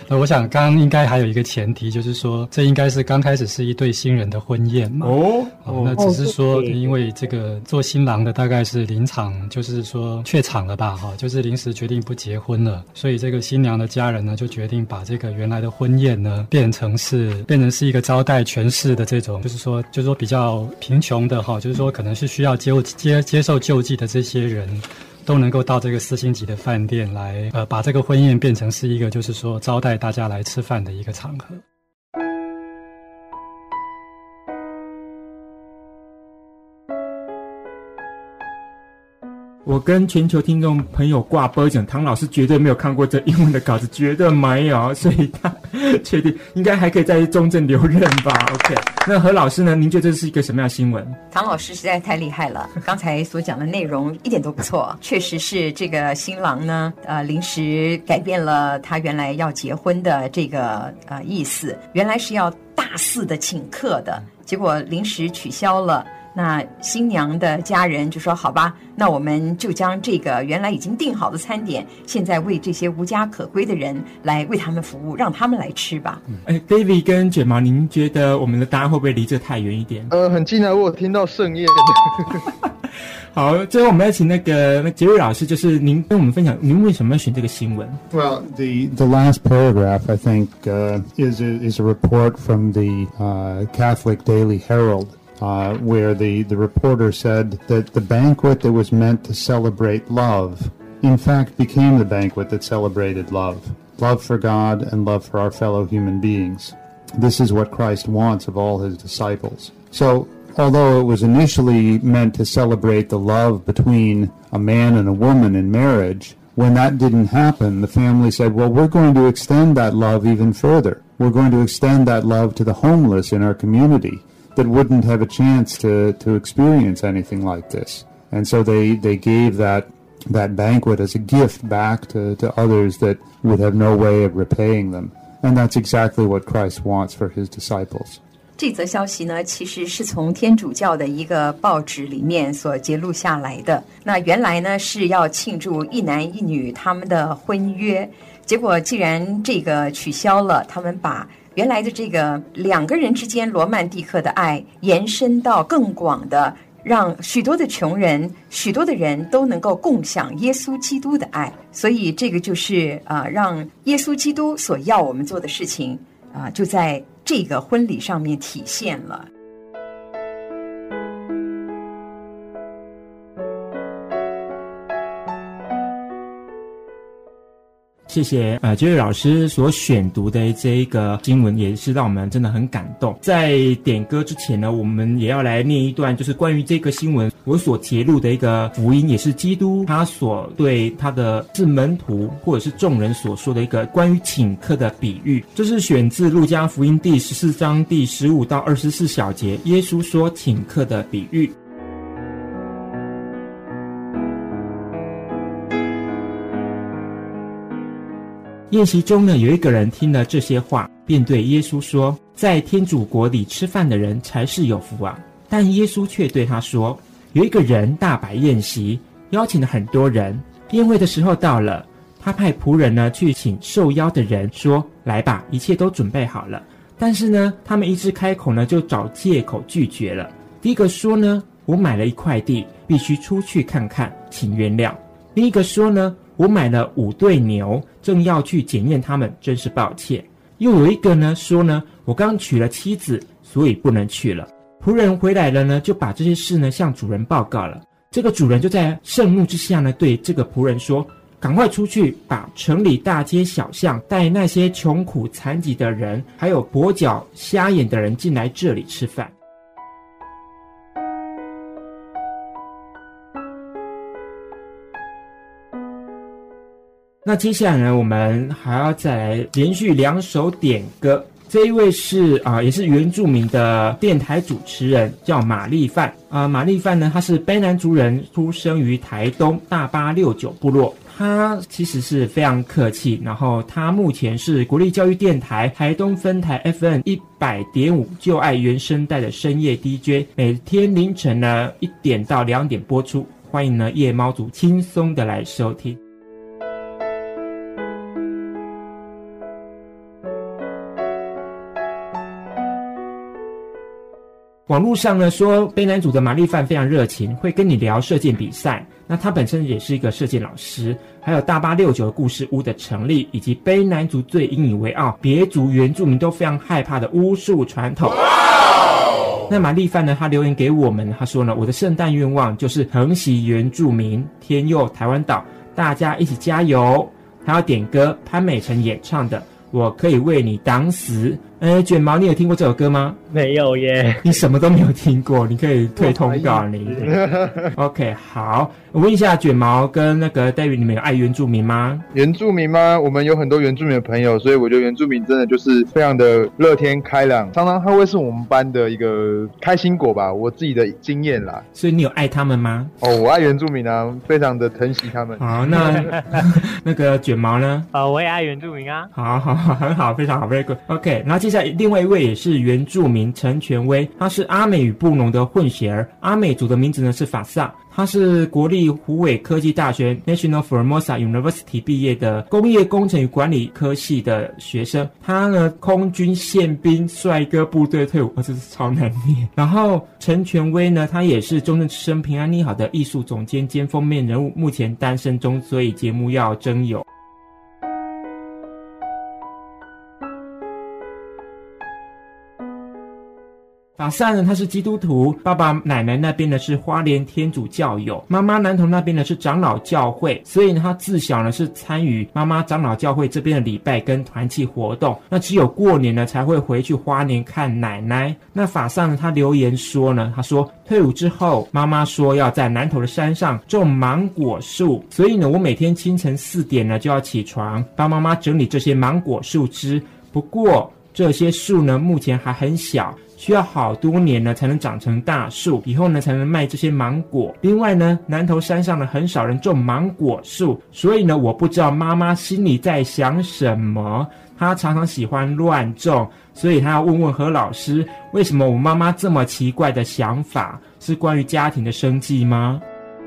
Speaker 8: 那我想刚刚应该还有一个前提，就是说这应该是刚开始是一对新人的婚宴嘛。
Speaker 3: 哦，
Speaker 8: 哦那只是说因为这个做新郎的大概是临场，就是说怯场了吧，哈，就是临时决定不结婚了，所以这个新娘的家人呢就决定把这个原来的婚宴呢变成是变成是一个招待全市的这种，就是说就是说比较贫穷的哈，就是说可能是需要接接接受救济的这些人。都能够到这个四星级的饭店来，呃，把这个婚宴变成是一个，就是说招待大家来吃饭的一个场合。
Speaker 3: 我跟全球听众朋友挂波讲，唐老师绝对没有看过这英文的稿子，绝对没有，所以他确定应该还可以在中正留任吧。OK， 那何老师呢？您觉得这是一个什么样的新闻？
Speaker 7: 唐老师实在太厉害了，刚才所讲的内容一点都不错，确实是这个新郎呢，呃，临时改变了他原来要结婚的这个呃意思，原来是要大肆的请客的，结果临时取消了。那新娘的家人就说好吧，那我们就将这个原来已经订好的餐点，现在为这些无家可归的人来为他们服务，让他们来吃吧。
Speaker 3: 哎 David 跟卷毛，您觉得我们的答案会不会离这太远一点？
Speaker 4: 呃，很近啊，我有听到盛宴。
Speaker 3: 好，最后我们要请那个杰瑞老师，就是您跟我们分享您为什么要选这个新闻。
Speaker 9: Well, the, the last paragraph, I think, uh, is, a, is a report from the uh, Catholic Daily Herald.Uh, where the, the reporter said that the banquet that was meant to celebrate love, in fact, became the banquet that celebrated love. Love for God and love for our fellow human beings. This is what Christ wants of all his disciples. So, although it was initially meant to celebrate the love between a man and a woman in marriage, when that didn't happen, the family said, well, we're going to extend that love even further. We're going to extend that love to the homeless in our community.that wouldn't have a chance to, to experience anything like this. And so they, they gave that, that banquet as a gift back to, to others that would have no way of repaying them. And that's exactly what Christ wants for his disciples.
Speaker 7: 这则消息呢，其实是从天主教的一个报纸里面所揭露下来的。那原来呢是要庆祝一男一女他们的婚约，结果既然这个取消了，他们把原来的这个两个人之间罗曼蒂克的爱延伸到更广的，让许多的穷人许多的人都能够共享耶稣基督的爱。所以这个就是呃，让耶稣基督所要我们做的事情啊、呃，就在这个婚礼上面体现了。
Speaker 3: 谢谢呃杰瑞老师所选读的这一个经文，也是让我们真的很感动。在点歌之前呢，我们也要来念一段，就是关于这个新闻我所揭露的一个福音，也是基督他所对他的是门徒或者是众人所说的一个关于请客的比喻。这是选自路加福音第十四章第十五到二十四小节，耶稣说请客的比喻。宴席中呢，有一个人听了这些话，便对耶稣说，在天主国里吃饭的人才是有福啊。但耶稣却对他说，有一个人大摆宴席，邀请了很多人，宴会的时候到了，他派仆人呢去请受邀的人说，来吧，一切都准备好了。但是呢，他们一直开口呢，就找借口拒绝了。第一个说呢，我买了一块地，必须出去看看，请原谅。另一个说呢，我买了五对牛，正要去检验他们，真是抱歉。又有一个呢说呢，我刚娶了妻子，所以不能去了。仆人回来了呢，就把这些事呢向主人报告了。这个主人就在盛怒之下呢，对这个仆人说，赶快出去，把城里大街小巷带那些穷苦残疾的人，还有跛脚瞎眼的人进来这里吃饭。那接下来呢，我们还要再来连续两首点歌。这一位是啊、呃，也是原住民的电台主持人，叫马立范啊、呃。马立范呢，他是卑南族人，出生于台东大八六九部落。他其实是非常客气，然后他目前是国立教育电台台东分台 F M 一百点五旧爱原声带的深夜 D J， 每天凌晨呢一点到两点播出。欢迎呢夜猫族轻松的来收听。 网络上呢说，卑南族的玛丽范非常热情，会跟你聊射箭比赛。那他本身也是一个射箭老师，还有大八六九故事屋的成立，以及卑南族最引以为傲、别族原住民都非常害怕的巫术传统。那玛丽范呢，他留言给我们，他说呢，我的圣诞愿望就是承袭原住民天佑台湾岛，大家一起加油。他要点歌潘美辰演唱的我可以为你挡死。呃，卷毛，你有听过这首歌吗？
Speaker 5: 没有耶，
Speaker 3: 你什么都没有听过，你可以退通告你。OK， 好，我问一下卷毛跟那个 David， 你们有爱原住民吗？
Speaker 4: 原住民吗？我们有很多原住民的朋友，所以我觉得原住民真的就是非常的乐天开朗，常常他会是我们班的一个开心果吧，我自己的经验啦。
Speaker 3: 所以你有爱他们吗？
Speaker 4: 哦，我爱原住民啊，非常的疼惜他们。
Speaker 3: 好，那那个卷毛呢？
Speaker 5: 呃，我也爱原住民啊。
Speaker 3: 好好好，很好，非常好 ，very good。OK， 然后接下来另外一位也是原住民陈权威，他是阿美与布农的混血儿，阿美族的名字呢是法萨。他是国立虎尾科技大学 National Formosa University 毕业的工业工程与管理科系的学生。他呢，空军宪兵帅哥部队退伍，哦，这是超难念。然后陈权威呢，他也是中正之声平安你好的艺术总监兼封面人物，目前单身中，所以节目要征友。法萨呢，他是基督徒，爸爸奶奶那边呢是花莲天主教友，妈妈南投那边呢是长老教会，所以呢他自小呢是参与妈妈长老教会这边的礼拜跟团契活动，那只有过年呢才会回去花莲看奶奶。那法萨呢他留言说呢，他说退伍之后，妈妈说要在南投的山上种芒果树，所以呢我每天清晨四点呢就要起床帮妈妈整理这些芒果树枝。不过这些树呢目前还很小，需要好多年呢才能长成大树，以后呢才能卖这些芒果。另外呢，南投山上呢很少人种芒果树，所以呢我不知道妈妈心里在想什么。她常常喜欢乱种，所以她要问问何老师，为什么我妈妈这么奇怪的想法？是关于家庭的生计吗？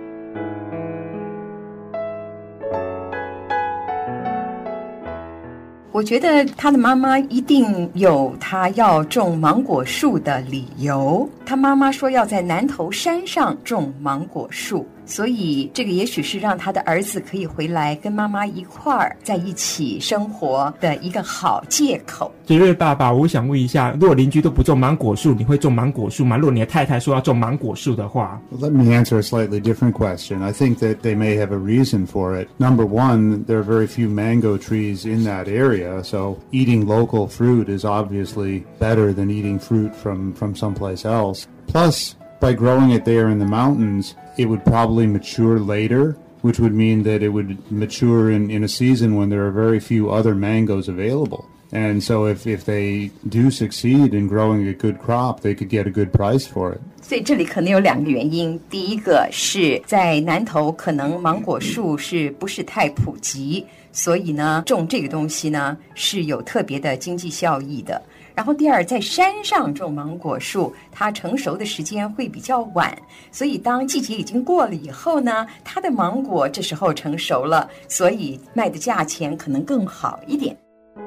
Speaker 7: 我觉得他的妈妈一定有他要种芒果树的理由。他妈妈说要在南投山上种芒果树，所以这个也许是让他的儿子可以回来跟妈妈一块儿在一起生活的一个好借口。
Speaker 3: 杰瑞爸爸，我想问一下，如果邻居都不种芒果树，你会种芒果树吗？如果你的太太说要种芒果树的话。
Speaker 9: Let me answer a slightly different question. I think that they may have a reason for it. Number one, there are very few mango trees in that area, so eating local fruit is obviously better than eating fruit from, from someplace else. Plus, by growing it there in the mountains, it would probably mature later, which would mean that it would mature in, in a season when there are very few other mangoes available. And so if, if they do succeed in growing a good crop, they could get a good price for it.
Speaker 7: 所以这里可能有两个原因，第一个是在南投可能芒果树是不是太普及，所以呢种这个东西呢是有特别的经济效益的。然后第二，在山上种芒果树，它成熟的时间会比较晚，所以当季节已经过了以后呢，它的芒果这时候成熟了，所以卖的价钱可能更好一点。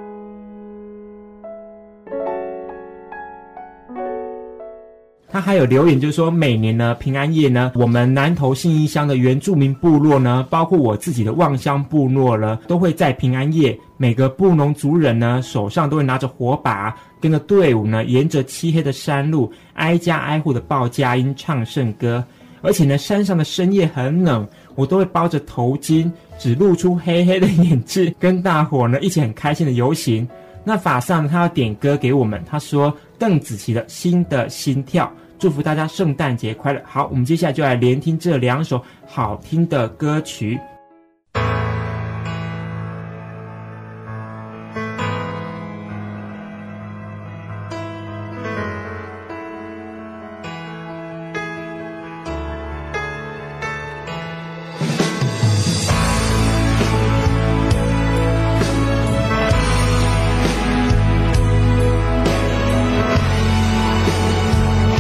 Speaker 3: 他还有留言，就是说每年呢平安夜呢，我们南投信义乡的原住民部落呢，包括我自己的望乡部落呢，都会在平安夜，每个布农族人呢手上都会拿着火把，跟着队伍呢，沿着漆黑的山路，挨家挨户的报佳音唱圣歌。而且呢，山上的深夜很冷，我都会包着头巾，只露出黑黑的眼睛，跟大伙呢一起很开心的游行。那法上他要点歌给我们，他说邓紫棋的《新的心跳》，祝福大家圣诞节快乐。好，我们接下来就来连听这两首好听的歌曲。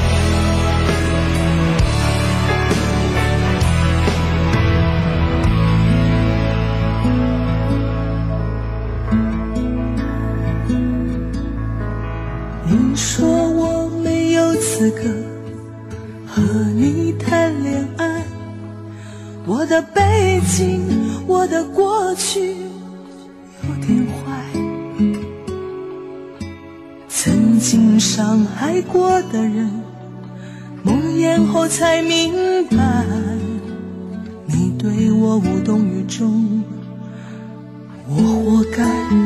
Speaker 10: 我你谈恋爱，我的背景，我的过去有点坏，曾经伤害过的人，梦魇后才明白，你对我无动于衷，我活该。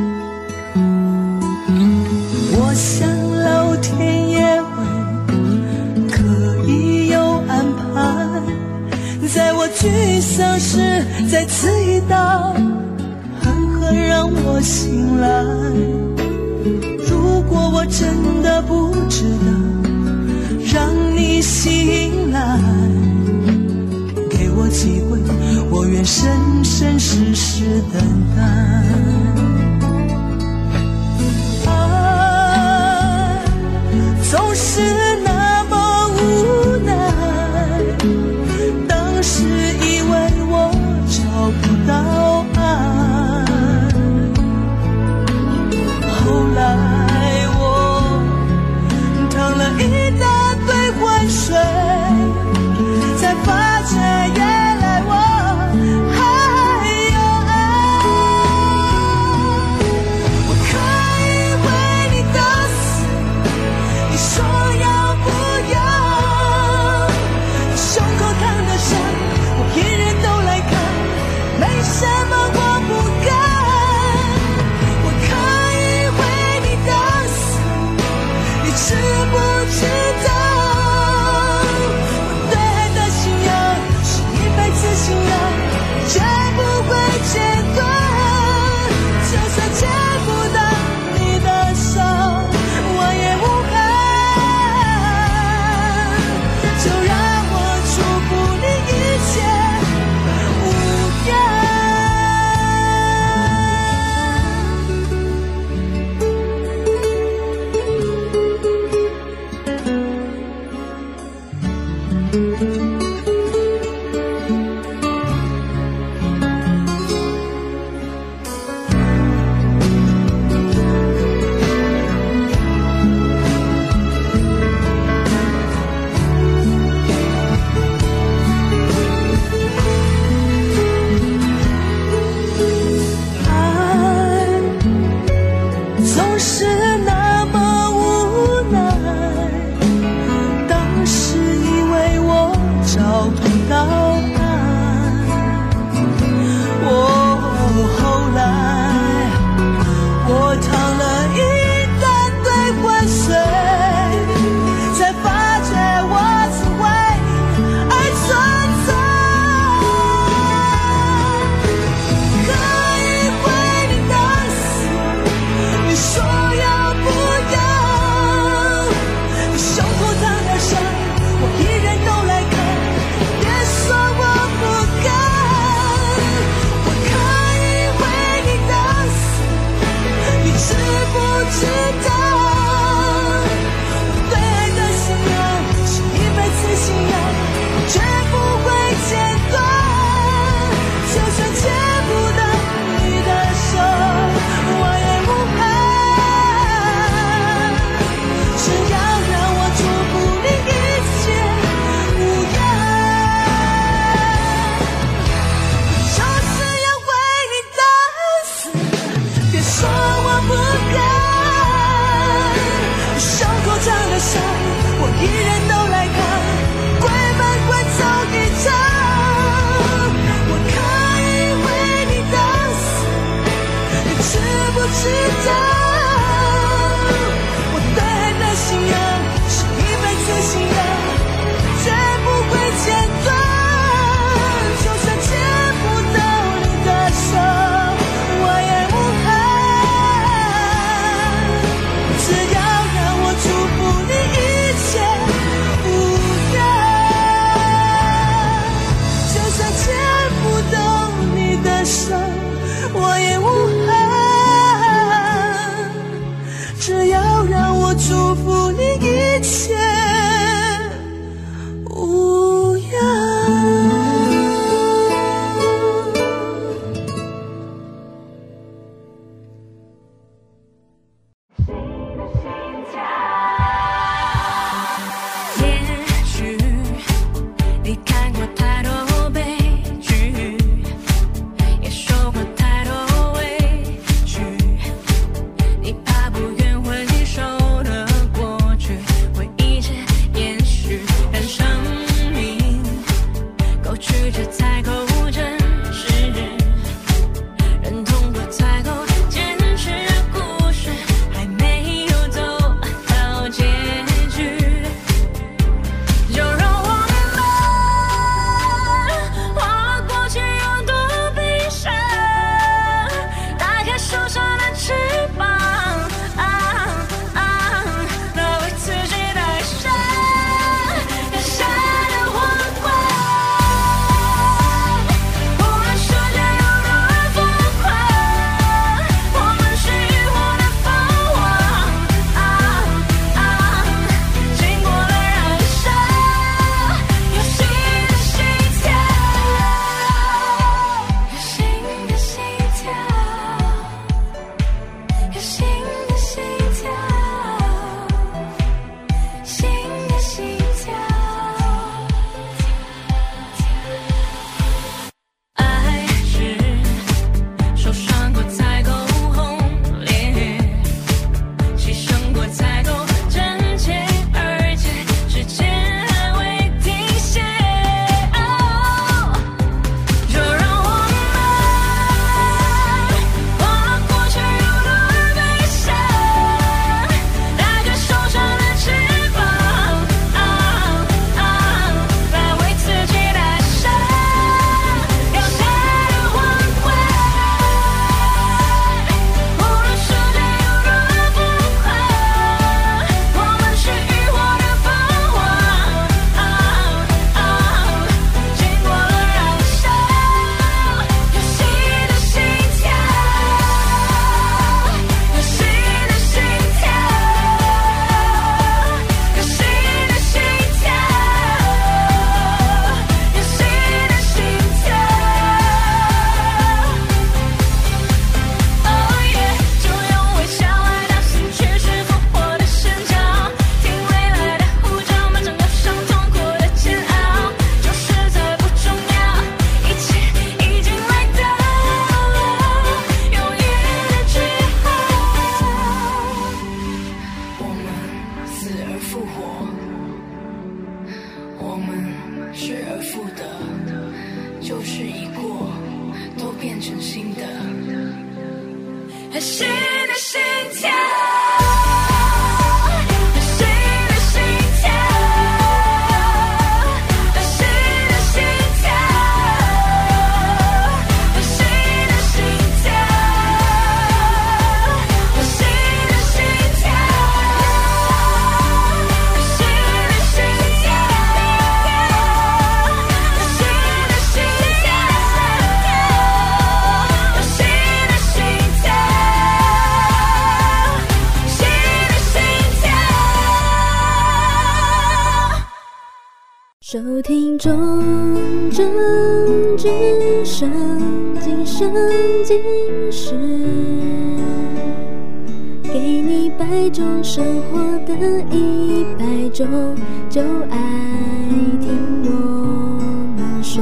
Speaker 10: 我想老天爷会可以有安排，在我沮丧时再赐一道狠狠让我醒来。如果我真的不值得让你醒来，给我机会，我愿生生世世等待。爱总是那么无奈，当时以为我找不到爱，后来我淌了一大堆浑水，才发觉原来我还有爱。我可以为你到死，你说要不要？你胸口烫的伤，我一人都来看，没什么我不敢。我可以为你到死，你知不知道？我对爱的信仰是一辈子信仰，绝不会间断。就算见不到你的手，我也无憾。就让我祝福你一切无恙。爱总是那么无奈，当时以为我找
Speaker 16: 的，旧事已过，都变成新的，新的心跳。
Speaker 11: 收听中正之声，今生今世，给你百种生活的一百种，就爱听我们说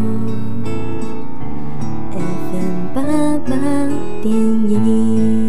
Speaker 11: F M 八八点一。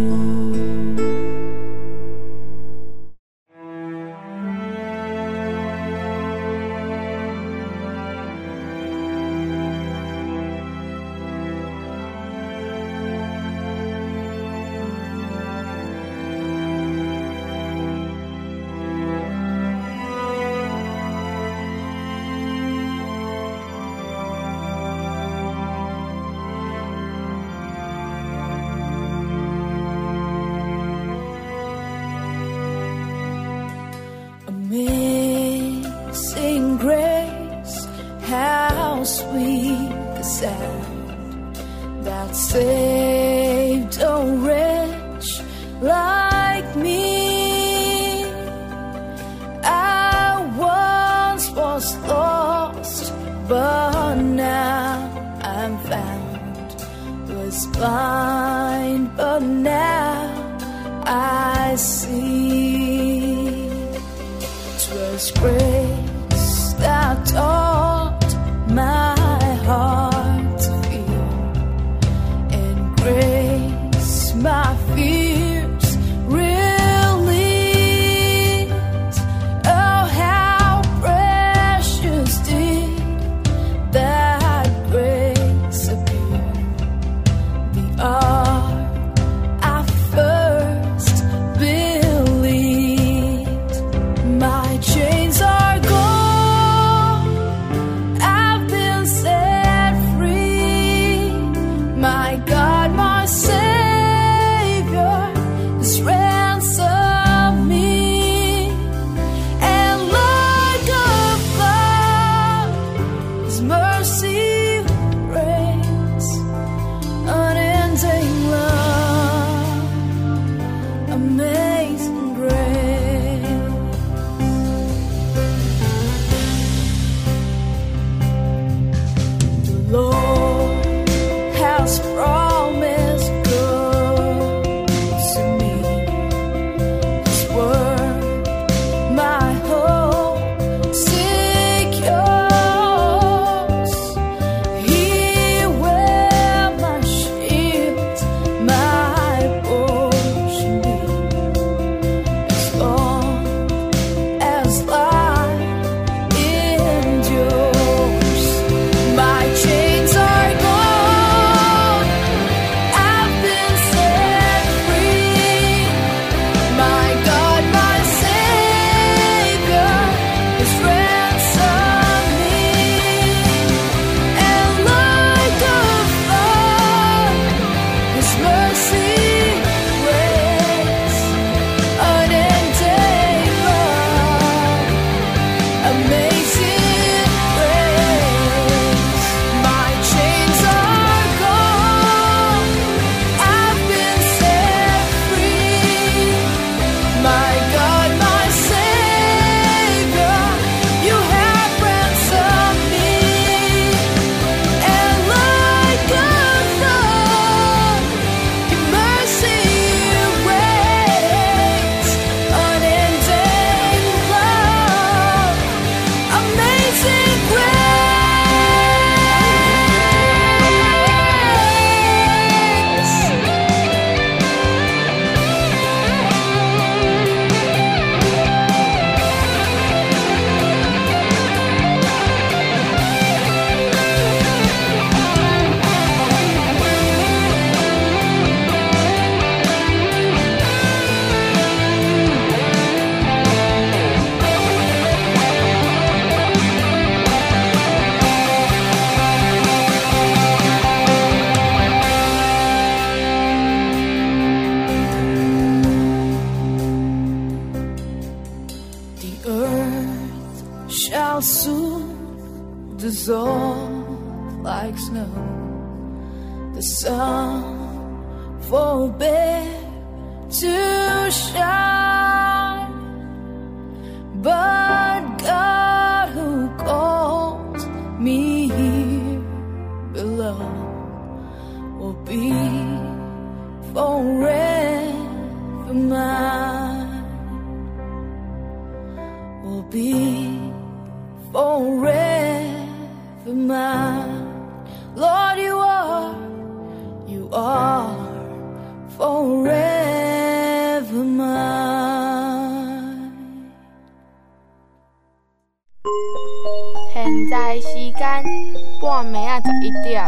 Speaker 16: Amazing grace, how sweet the sound that saved a wretch like me. I once was lost, but now I'm found. Was blind, but now I see.'Twas grace that taught my heart to feel, and grace my fears relieved. Oh, how precious did that grace appear, the hour I first believed.Chains are gone, I've been set free. My God, my Savior has ransomed me. And like a flood, His mercy reigns, unending love, amazing grace.Lord has promised good to me. His word, my hope secures. dissolve like snow. The sun forbid to shine, but God who calls me here below will be forever mine, will be forever mine. Lord, you are, you are forever mine.
Speaker 17: 现在时间半暝啊十一点。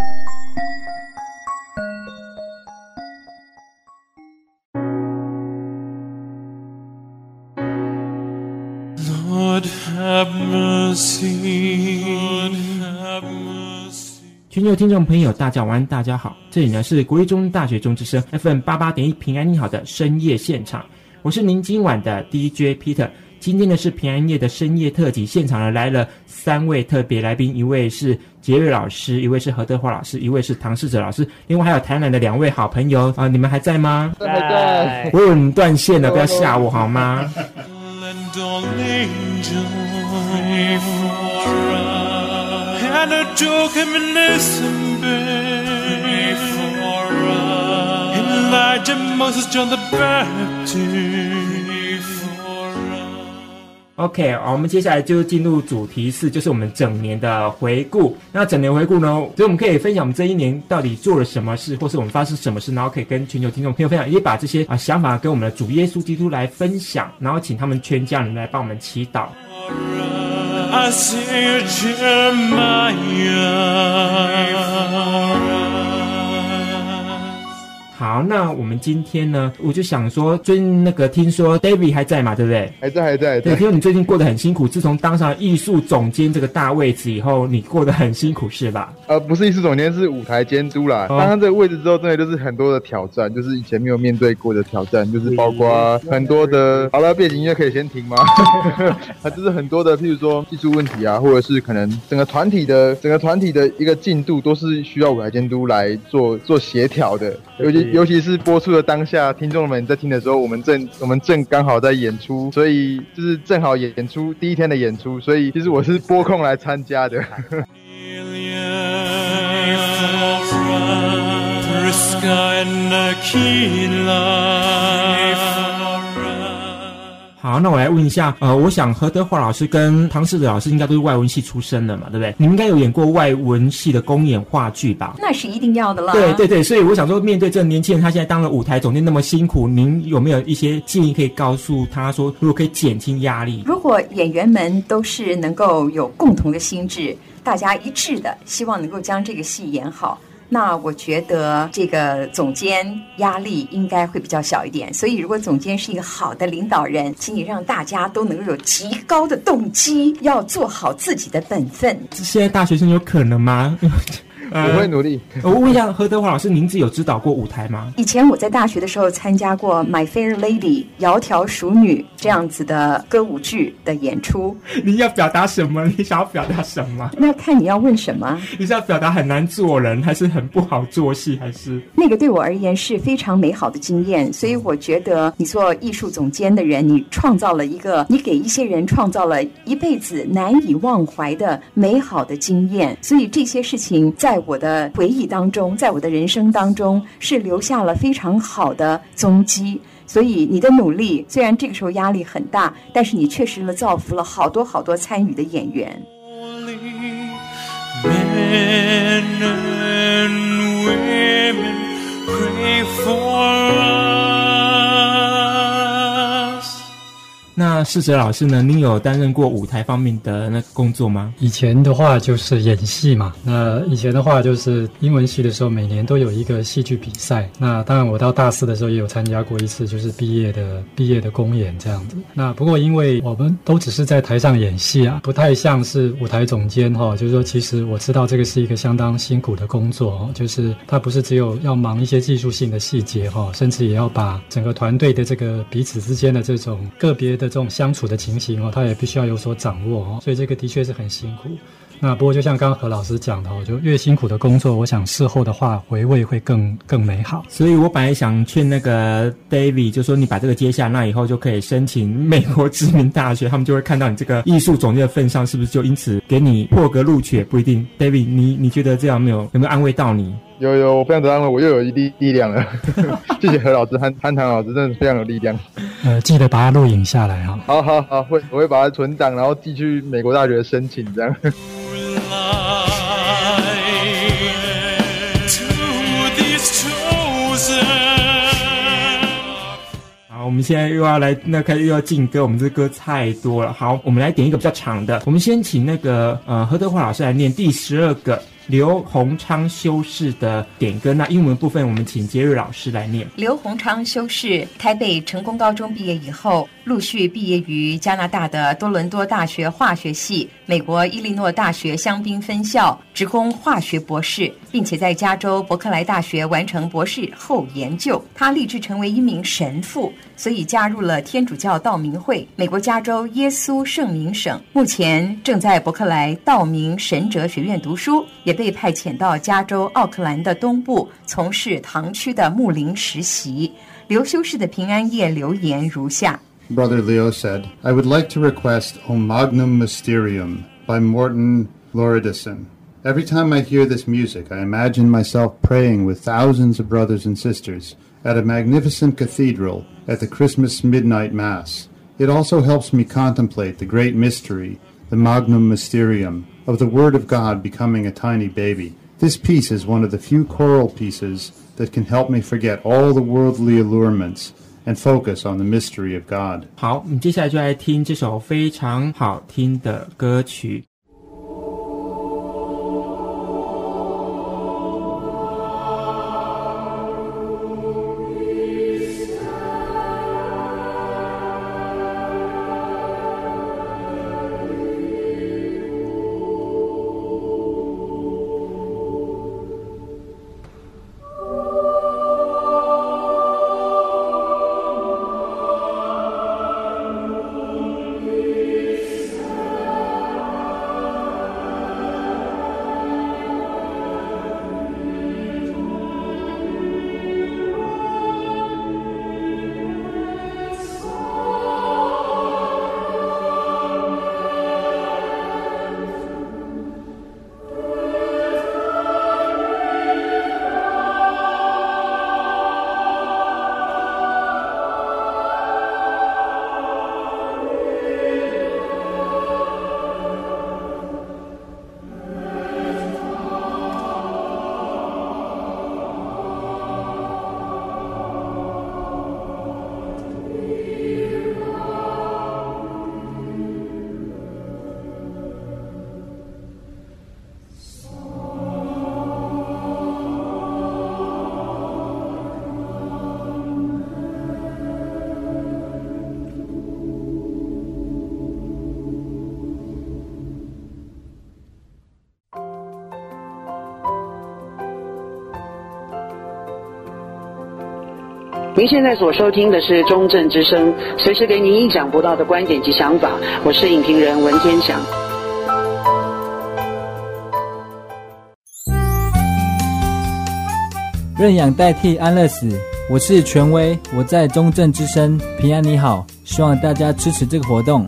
Speaker 10: Lord have mercy, Lord have mercy.
Speaker 3: 全球听众朋友，大家晚安，大家好，这里呢是国立中正大学中之声 F M 八八点一平安你好的深夜现场，我是您今晚的 D J Peter。今天呢是平安夜的深夜特辑，现场呢来了三位特别来宾，一位是杰瑞老师，一位是何德华老师，一位是唐世哲老师，另外还有台南的两位好朋友啊、呃，你们还在吗？
Speaker 4: 还在。
Speaker 3: 我以为你断线了，不要吓我好吗？
Speaker 10: And adore him in Elijah, Moses, John the Baptist.
Speaker 3: OK， 我们接下来就进入主题四，就是我们整年的回顾。那整年回顾呢，所以我们可以分享我们这一年到底做了什么事，或是我们发生什么事，然后可以跟全球听众朋友分享，也把这些啊想法跟我们的主耶稣基督来分享，然后请他们全家人来帮我们祈祷。
Speaker 10: I see Jeremiah.
Speaker 3: 好，那我们今天呢，我就想说，最近那个听说 David 还在嘛，对不对？
Speaker 4: 还在，还在。
Speaker 3: 对，听说你最近过得很辛苦，自从当上艺术总监这个大位置以后，你过得很辛苦是吧？
Speaker 4: 呃，不是艺术总监，是舞台监督啦。当上这个位置之后，真的就是很多的挑战，就是以前没有面对过的挑战，就是包括很多的。好了，背景音乐可以先停吗？它就是很多的，譬如说技术问题啊，或者是可能整个团体的整个团体的一个进度，都是需要舞台监督来做做协调的，尤其。尤其是播出的当下，听众们在听的时候，我们正我们正刚好在演出，所以就是正好演出第一天的演出，所以其实我是拨空来参加的。
Speaker 3: 好，那我来问一下，呃，我想何德华老师跟唐世哲老师应该都是外文系出身的嘛，对不对？你们应该有演过外文系的公演话剧吧？
Speaker 7: 那是一定要的啦。
Speaker 3: 对对对，所以我想说，面对这个年轻人，他现在当了舞台总监那么辛苦，您有没有一些建议可以告诉他说，如果可以减轻压力？
Speaker 7: 如果演员们都是能够有共同的心智，大家一致的希望能够将这个戏演好，那我觉得这个总监压力应该会比较小一点。所以如果总监是一个好的领导人，请你让大家都能够有极高的动机，要做好自己的本分。
Speaker 3: 现在大学生有可能吗？
Speaker 4: 我会努力。
Speaker 3: 我问一下何德华老师，您自己有指导过舞台吗？
Speaker 7: 以前我在大学的时候参加过《My Fair Lady》窈窕淑女这样子的歌舞剧的演出。
Speaker 3: 你要表达什么？你想要表达什么？
Speaker 7: 那看你要问什么。
Speaker 3: 你是要表达很难做人，还是很不好做戏，还是？
Speaker 7: 那个对我而言是非常美好的经验，所以我觉得你做艺术总监的人，你创造了一个，你给一些人创造了一辈子难以忘怀的美好的经验。所以这些事情在我的回忆当中，在我的人生当中是留下了非常好的踪迹。所以你的努力虽然这个时候压力很大，但是你确实了造福了好多好多参与的演员。
Speaker 10: Men and women pray for us。
Speaker 3: 那世哲老师呢？您有担任过舞台方面的那个工作吗？
Speaker 8: 以前的话就是演戏嘛，那以前的话就是英文系的时候，每年都有一个戏剧比赛。那当然我到大四的时候也有参加过一次，就是毕业的毕业的公演这样子。那不过因为我们都只是在台上演戏啊，不太像是舞台总监哈，就是说其实我知道这个是一个相当辛苦的工作，就是它不是只有要忙一些技术性的细节哈，甚至也要把整个团队的这个彼此之间的这种个别的这种相处的情形哦，他也必须要有所掌握哦，所以这个的确是很辛苦。 那不过就像刚刚何老师讲的，就越辛苦的工作，我想事后的话回味会更更美好。
Speaker 3: 所以我本来想劝那个 David， 就说你把这个接下，那以后就可以申请美国知名大学，他们就会看到你这个艺术总监的份上，是不是就因此给你破格录取也不一定。David， 你你觉得这样没有有没有安慰到你？
Speaker 4: 有有，我非常的安慰，我又有一力力量了。谢谢何老师和憨糖老师，真的非常有力量。
Speaker 8: 呃，记得把它录影下来哈。
Speaker 4: 好好好，会我会把它存档，然后寄去美国大学申请这样。
Speaker 3: 好，我们现在又要来，那开始又要进歌，我们这歌太多了。好，我们来点一个比较长的，我们先请那个呃何德华老师来念第十二个刘洪昌修士的点歌，那英文部分我们请杰瑞老师来念。
Speaker 7: 刘洪昌修士台北成功高中毕业以后，陆续毕业于加拿大的多伦多大学化学系、美国伊利诺大学香槟分校，职攻化学博士，并且在加州伯克莱大学完成博士后研究。他立志成为一名神父，所以加入了天主教道明会、美国加州耶稣圣名省，目前正在伯克莱道明神哲学院读书，也被派遣到加州奥克兰的东部从事堂区的牧灵实习。刘修士的平安夜留言如下。
Speaker 9: Brother Leo said, I would like to request O Magnum Mysterium by Morton Loridison. Every time I hear this music, I imagine myself praying with thousands of brothers and sisters at a magnificent cathedral at the Christmas midnight mass. It also helps me contemplate the great mystery, the Magnum Mysterium, of the Word of God becoming a tiny baby. This piece is one of the few choral pieces that can help me forget all the worldly allurements and focus on the mystery of God.
Speaker 3: 好，我们接下来就来听这首非常好听的歌曲。
Speaker 18: 您现在所收听的是中正之声，随时给您意想不到的观点及想法。我是影评人文天祥。
Speaker 19: 认养代替安乐死，我是权威，我在中正之声。平安你好，希望大家支持这个活动。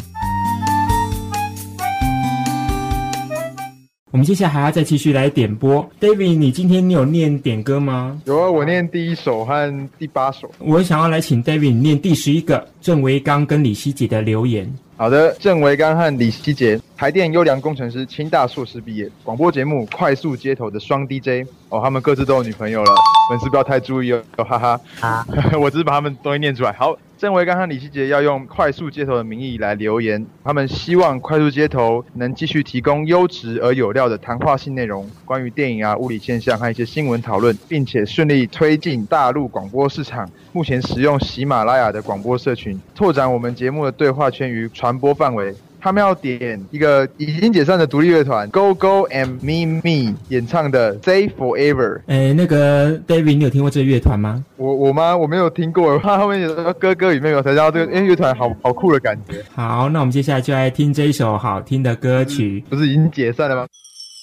Speaker 3: 我们接下来还要再继续来点播。David， 你今天你有念点歌吗？
Speaker 4: 有啊，我念第一首和第八首。
Speaker 3: 我想要来请 David 念第十一个郑维刚跟李希杰的留言。
Speaker 4: 好的，郑维刚和李希杰，台电优良工程师，清大硕士毕业，广播节目快速街头的双 D J 哦，他们各自都有女朋友了，粉丝不要太注意哦，哈哈。啊，我只是把他们东西念出来。好。郑维刚和李希杰要用快速街头的名义来留言，他们希望快速街头能继续提供优质而有料的谈话性内容，关于电影啊、物理现象和一些新闻讨论，并且顺利推进大陆广播市场。目前使用喜马拉雅的广播社群，拓展我们节目的对话圈与传播范围。 他们要点一个已经解散的独立乐团 Go Go and Me Me 演唱的 Say Forever。
Speaker 3: 诶，那个 David， 你有听过这个乐团吗？
Speaker 4: 我我吗？我没有听过，我怕后面有歌歌里面有才知道这个，因为乐团好好酷的感觉。
Speaker 3: 好，那我们接下来就来听这一首好听的歌曲。
Speaker 4: 不是已经解散了吗？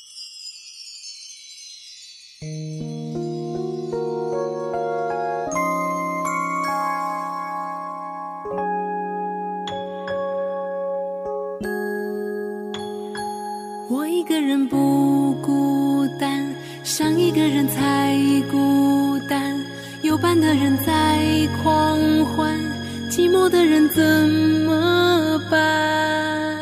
Speaker 11: 我一个人不孤单，想一个人才孤单，有伴的人在狂欢，寂寞的人怎么办？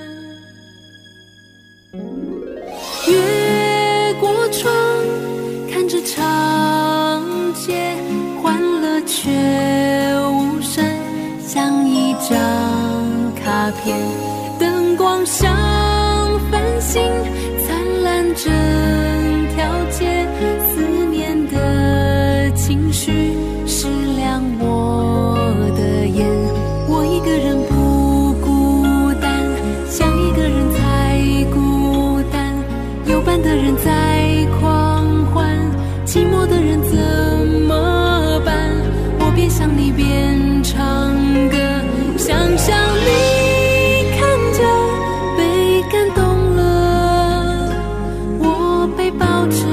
Speaker 11: 越过窗，看着长街，欢乐却无声，像一张卡片，灯光像繁星灿烂整条街，思念的情绪是亮我的眼。我一个人不孤单，想一个人才孤单，有伴的人在狂欢，寂寞的人怎么办？我边想你边唱歌，想象你看着被感动了，我被抱着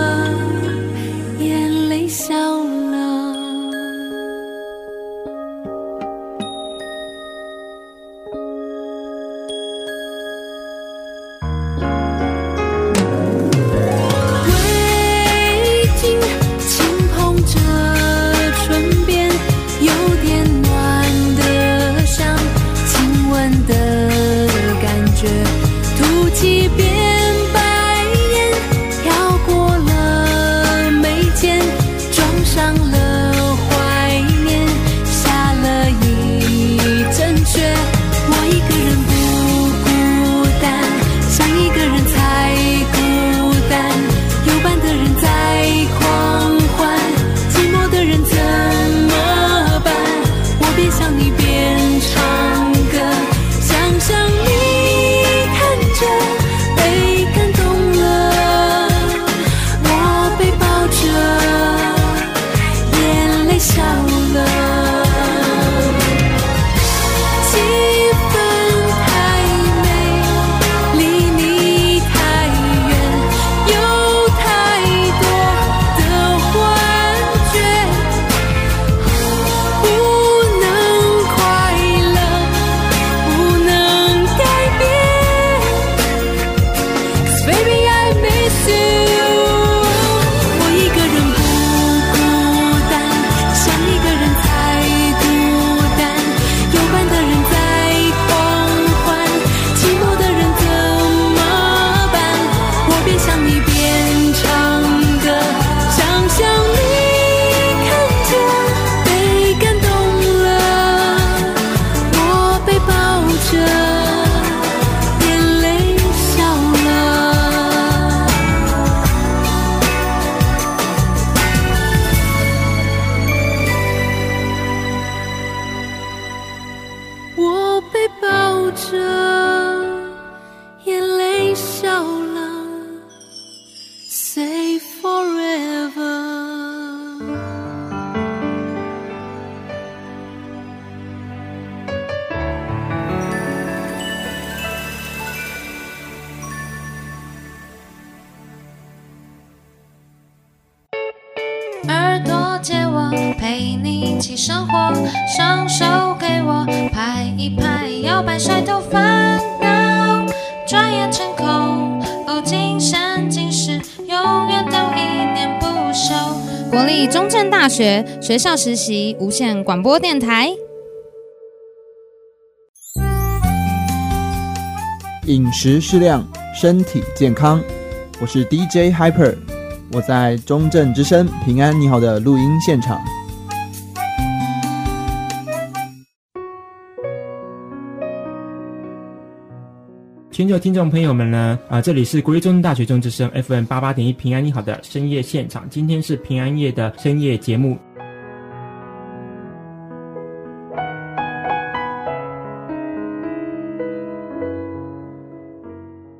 Speaker 11: 眼泪笑了。围巾轻碰着唇边，有点暖的香，亲吻的感觉，吐气变白眼，飘过了眉间，装上了怀念，下了一阵雪。我一个人不孤单，想一个人才孤单，有伴的人在狂欢，寂寞的人怎么办？我边想你边唱歌，想象你看着被感动了，我被抱着眼泪笑了。气氛太美，离你太远，有太多的幻觉，不能快乐，不能改变。 'Cause baby I miss you。 我一个人不孤单，想一个人才孤单，有伴的人在狂欢，寂寞的人怎么办？我边想你边唱歌，想象你看着被感动了，我被抱着眼泪笑了。我被抱着眼泪笑了。Say forever。
Speaker 6: 耳朵借我陪你一起生活，双手给我拍一拍，摇摆甩头烦恼，转眼成空。哦，今生今世，永远都一念不休。国立中正大学学校实习无线广播电台。
Speaker 1: 饮食适量，身体健康。我是 D J Hyper， 我在中正之声平安你好的录音现场。
Speaker 3: 全球听众朋友们呢，啊、呃，这里是国立中正大学中之声 F M 八八点一平安你好的深夜现场，今天是平安夜的深夜节目。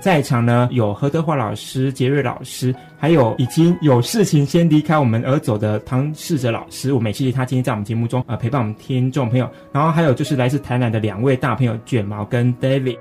Speaker 3: 在场呢有何德华老师、杰瑞老师，还有已经有事情先离开我们而走的唐世哲老师，我们也谢谢他今天在我们节目中呃陪伴我们听众朋友。然后还有就是来自台南的两位大朋友卷毛跟 David。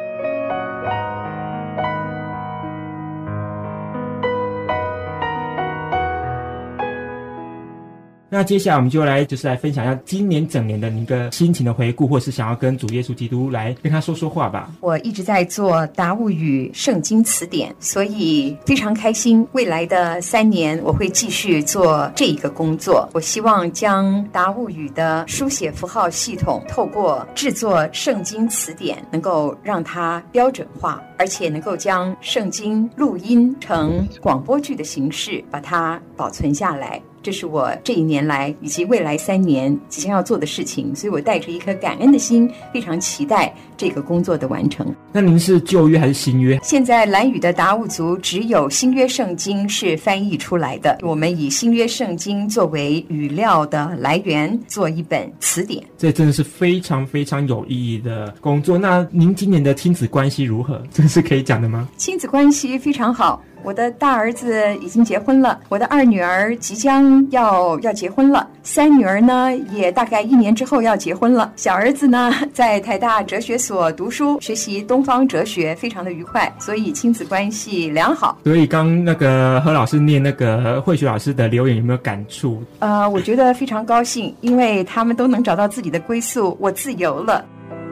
Speaker 3: 那接下来我们就来就是来分享一下今年整年的一个心情的回顾，或是想要跟主耶稣基督来跟他说说话吧。
Speaker 7: 我一直在做达悟语圣经词典，所以非常开心。未来的三年我会继续做这一个工作。我希望将达悟语的书写符号系统透过制作圣经词典能够让它标准化，而且能够将圣经录音成广播剧的形式把它保存下来。这是我这一年来以及未来三年即将要做的事情，所以我带着一颗感恩的心，非常期待这个工作的完成。
Speaker 3: 那您是旧约还是新约？
Speaker 7: 现在兰语的达悟族只有新约圣经是翻译出来的，我们以新约圣经作为语料的来源，做一本词典。
Speaker 3: 这真的是非常非常有意义的工作。那您今年的亲子关系如何？这是可以讲的吗？
Speaker 7: 亲子关系非常好。我的大儿子已经结婚了，我的二女儿即将要要结婚了，三女儿呢也大概一年之后要结婚了。小儿子呢在台大哲学所读书，学习东方哲学，非常的愉快，所以亲子关系良好。
Speaker 3: 所以刚那个何老师念那个慧雪老师的留言有没有感触？
Speaker 7: 呃，我觉得非常高兴，因为他们都能找到自己的归宿，我自由了。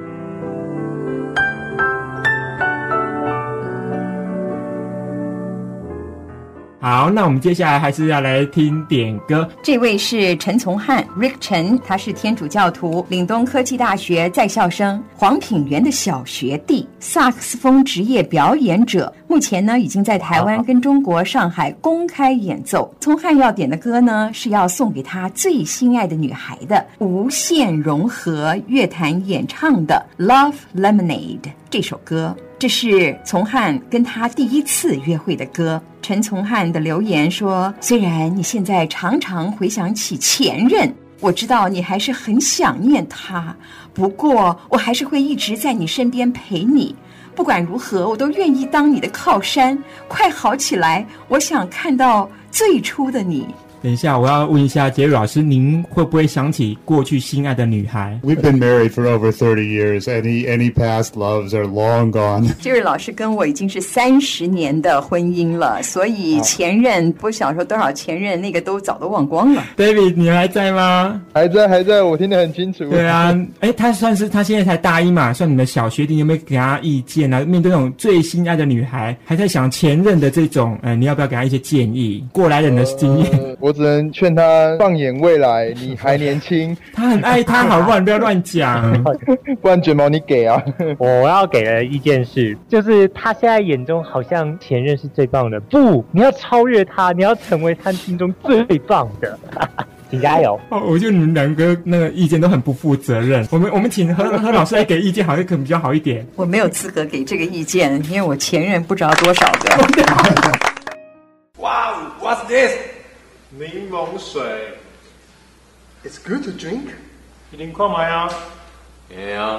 Speaker 3: 好，那我们接下来还是要来听点歌。
Speaker 7: 这位是陈从汉 Rick 陈，他是天主教徒，岭东科技大学在校生，黄品源的小学弟，萨克斯风职业表演者，目前呢已经在台湾跟中国上海公开演奏。从汉要点的歌呢是要送给他最心爱的女孩的，无限融合乐坛演唱的 Love Lemonade 这首歌。这是从汉跟他第一次约会的歌。陈从汉的留言说，虽然你现在常常回想起前任，我知道你还是很想念他，不过我还是会一直在你身边陪你，不管如何我都愿意当你的靠山，快好起来，我想看到最初的你。
Speaker 3: 等一下，我要问一下杰瑞老师，您会不会想起过去心爱的女孩？
Speaker 9: We've been married for over thirty years. Any any past loves are long gone.
Speaker 7: 杰瑞老师跟我已经是三十年的婚姻了，所以前任，我小时候多少前任，那个都早都忘光了。
Speaker 3: David， 你还在吗？
Speaker 4: 还在，还在，我听得很清楚。
Speaker 3: 对啊，哎，他算是他现在才大一嘛，算你们小学弟，你有没有给他意见啊？面对那种最心爱的女孩，还在想前任的这种，呃，你要不要给他一些建议？过来人的经验。
Speaker 4: 呃我只能劝他放眼未来，你还年轻。
Speaker 3: 他很爱他，好不好？你不要乱讲，
Speaker 4: 不然卷毛你给啊。
Speaker 5: 我要给的意见是，就是他现在眼中好像前任是最棒的，不，你要超越他，你要成为他心中最棒的。请加油！
Speaker 3: 哦，我觉得你们两个那个意见都很不负责任。我们我们请何何老师来给意见，好像可能比较好一点。
Speaker 7: 我没有资格给这个意见，因为我前任不知道多少个。
Speaker 10: Wow, what's this? 柠檬水。It's good to drink.
Speaker 5: 一定快买啊
Speaker 10: Yeah.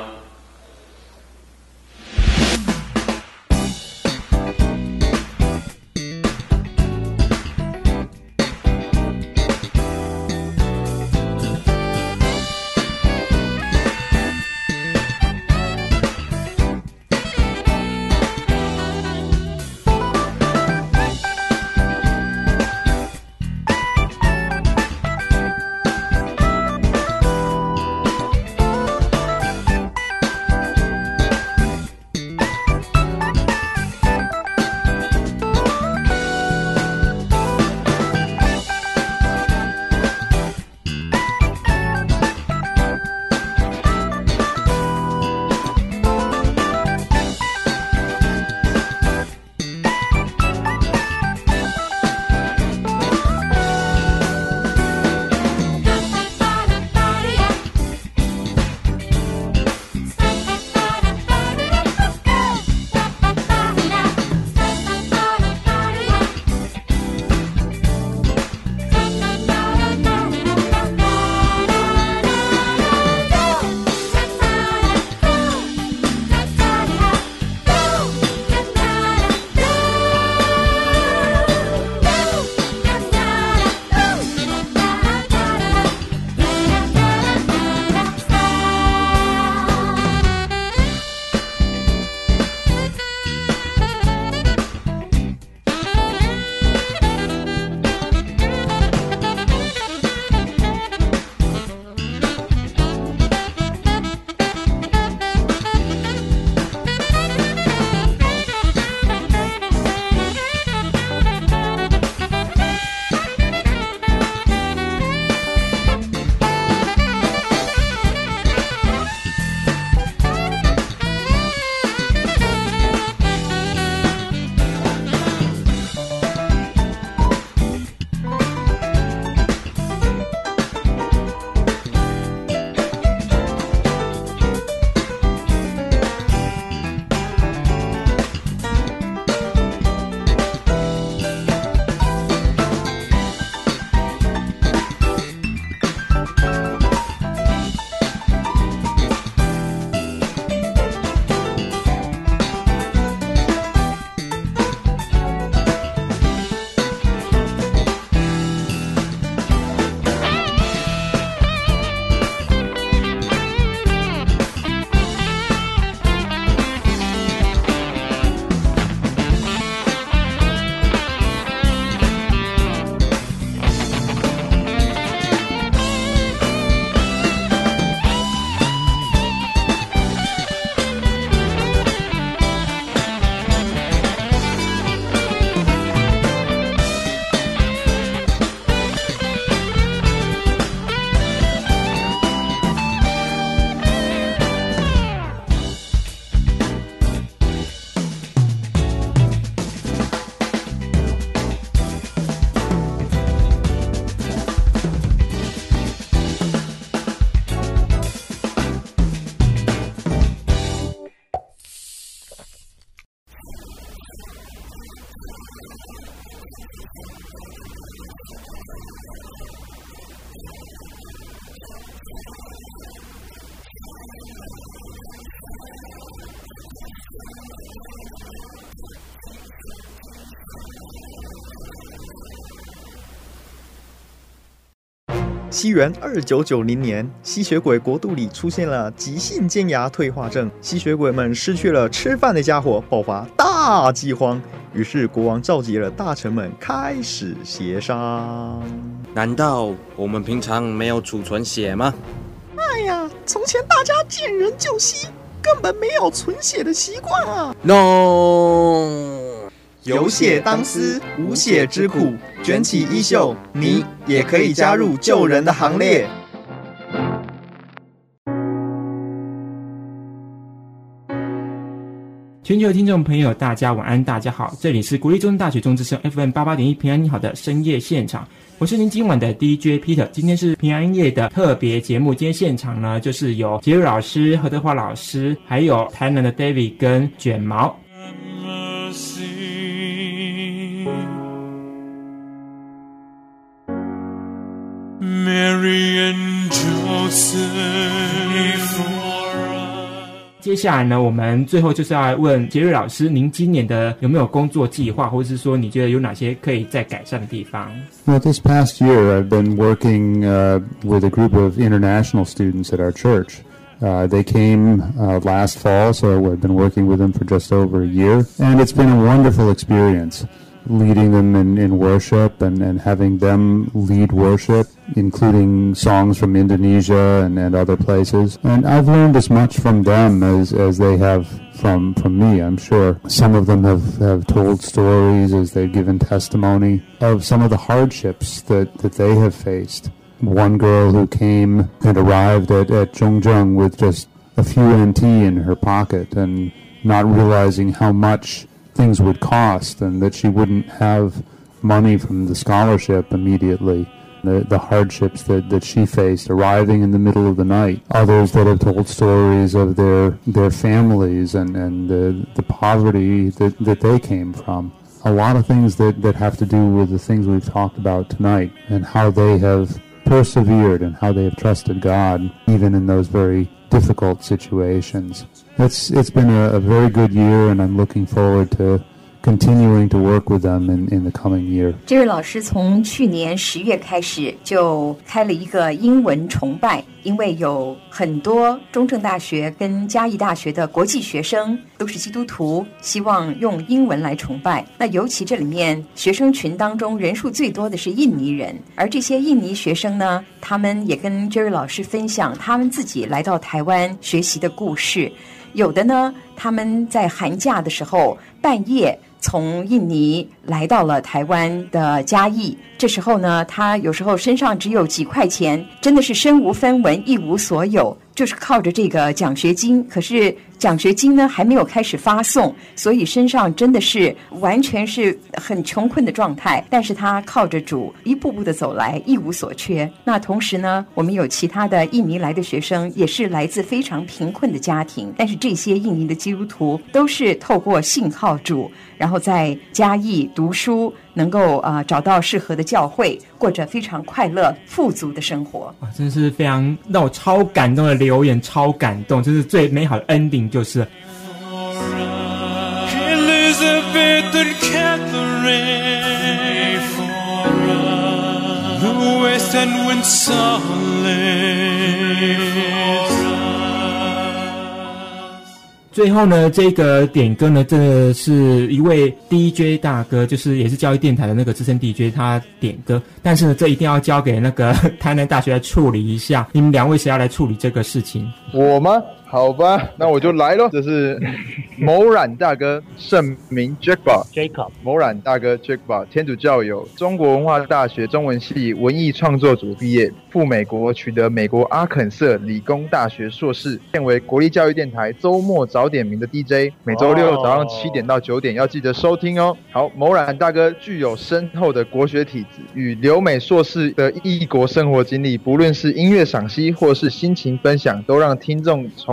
Speaker 20: 西元二九九零年，吸血鬼国度里出现了急性尖牙退化症，吸血鬼们失去了吃饭的家伙，爆发大饥荒。于是国王召集了大臣们开始协商。
Speaker 21: 难道我们平常没有储存血吗？
Speaker 22: 哎呀，从前大家见人就吸，根本没有存血的习惯啊。
Speaker 21: No。
Speaker 20: 有血当思，无血之苦。卷起衣袖，你也可以加入救人的行列。
Speaker 3: 全球的听众朋友，大家晚安，大家好，这里是国立中正大学中之声 F M 八八点一平安你好的深夜现场，我是您今晚的 D J Peter。今天是平安夜的特别节目，今天现场呢就是有杰瑞老师、何德华老师，还有台南的 David 跟卷毛。
Speaker 10: Mary and Joseph。
Speaker 3: 接下来呢，我们最后就是要问杰瑞老师，您今年的有没有工作计划，或者是说你觉得有哪些可以再改善的地方？
Speaker 9: Well, this past year I've been working uh, with a group of international students at our church. Uh, they came uh, last fall, so I've been working with them for just over a year, and it's been a wonderful experience. Leading them in, in worship and, and having them lead worship, including songs from Indonesia and, and other places. And I've learned as much from them as, as they have from, from me, I'm sure. Some of them have, have told stories as they've given testimony of some of the hardships that, that they have faced. One girl who came and arrived at, at Zhongzheng with just a few N T in her pocket and not realizing how much things would cost and that she wouldn't have money from the scholarship immediately. The, the hardships that, that she faced arriving in the middle of the night. Others that have told stories of their their families and, and the, the poverty that, that they came from. A lot of things that, that have to do with the things we've talked about tonight and how they have persevered and how they have trusted God even in those very difficult situations. It's it's been a, a very good year, and I'm looking forward to continuing to work with them in, in the coming year.
Speaker 7: 这位老师从去年十月开始就开了一个英文崇拜，因为有很多中正大学跟嘉义大学的国际学生都是基督徒，希望用英文来崇拜。那尤其这里面学生群当中人数最多的是印尼人，而这些印尼学生呢，他们也跟 Jerry 老师分享他们自己来到台湾学习的故事。有的呢，他们在寒假的时候半夜从印尼来到了台湾的嘉义，这时候呢，他有时候身上只有几块钱，真的是身无分文，一无所有，就是靠着这个奖学金。可是奖学金呢还没有开始发送，所以身上真的是完全是很穷困的状态。但是他靠着主一步步的走来，一无所缺。那同时呢，我们有其他的印尼来的学生，也是来自非常贫困的家庭，但是这些印尼的基督徒都是透过信靠主，然后在嘉义读书，能够啊、呃、找到适合的教会，过着非常快乐富足的生活。
Speaker 3: 哇，真是非常让我超感动的留言，超感动，这是最美好的 ending， 就是。
Speaker 10: Elizabeth and Catherine, Louis and Winsales。
Speaker 3: 最后呢，这个点歌呢，真的是一位 D J 大哥，就是也是教育电台的那个资深 D J， 他点歌。但是呢，这一定要交给那个台南大学来处理一下。你们两位谁要来处理这个事情？
Speaker 4: 我吗？好吧，那我就来咯。这是某冉大哥，圣名 Jacob
Speaker 5: Jacob
Speaker 4: 某冉大哥 Jacob， 天主教友，中国文化大学中文系文艺创作组毕业，赴美国取得美国阿肯色理工大学硕士，现为国立教育电台周末早点名的 D J， 每周六早上七点到九点要记得收听哦。好，某冉大哥具有深厚的国学体质，与留美硕士的异国生活经历，不论是音乐赏析或是心情分享，都让听众从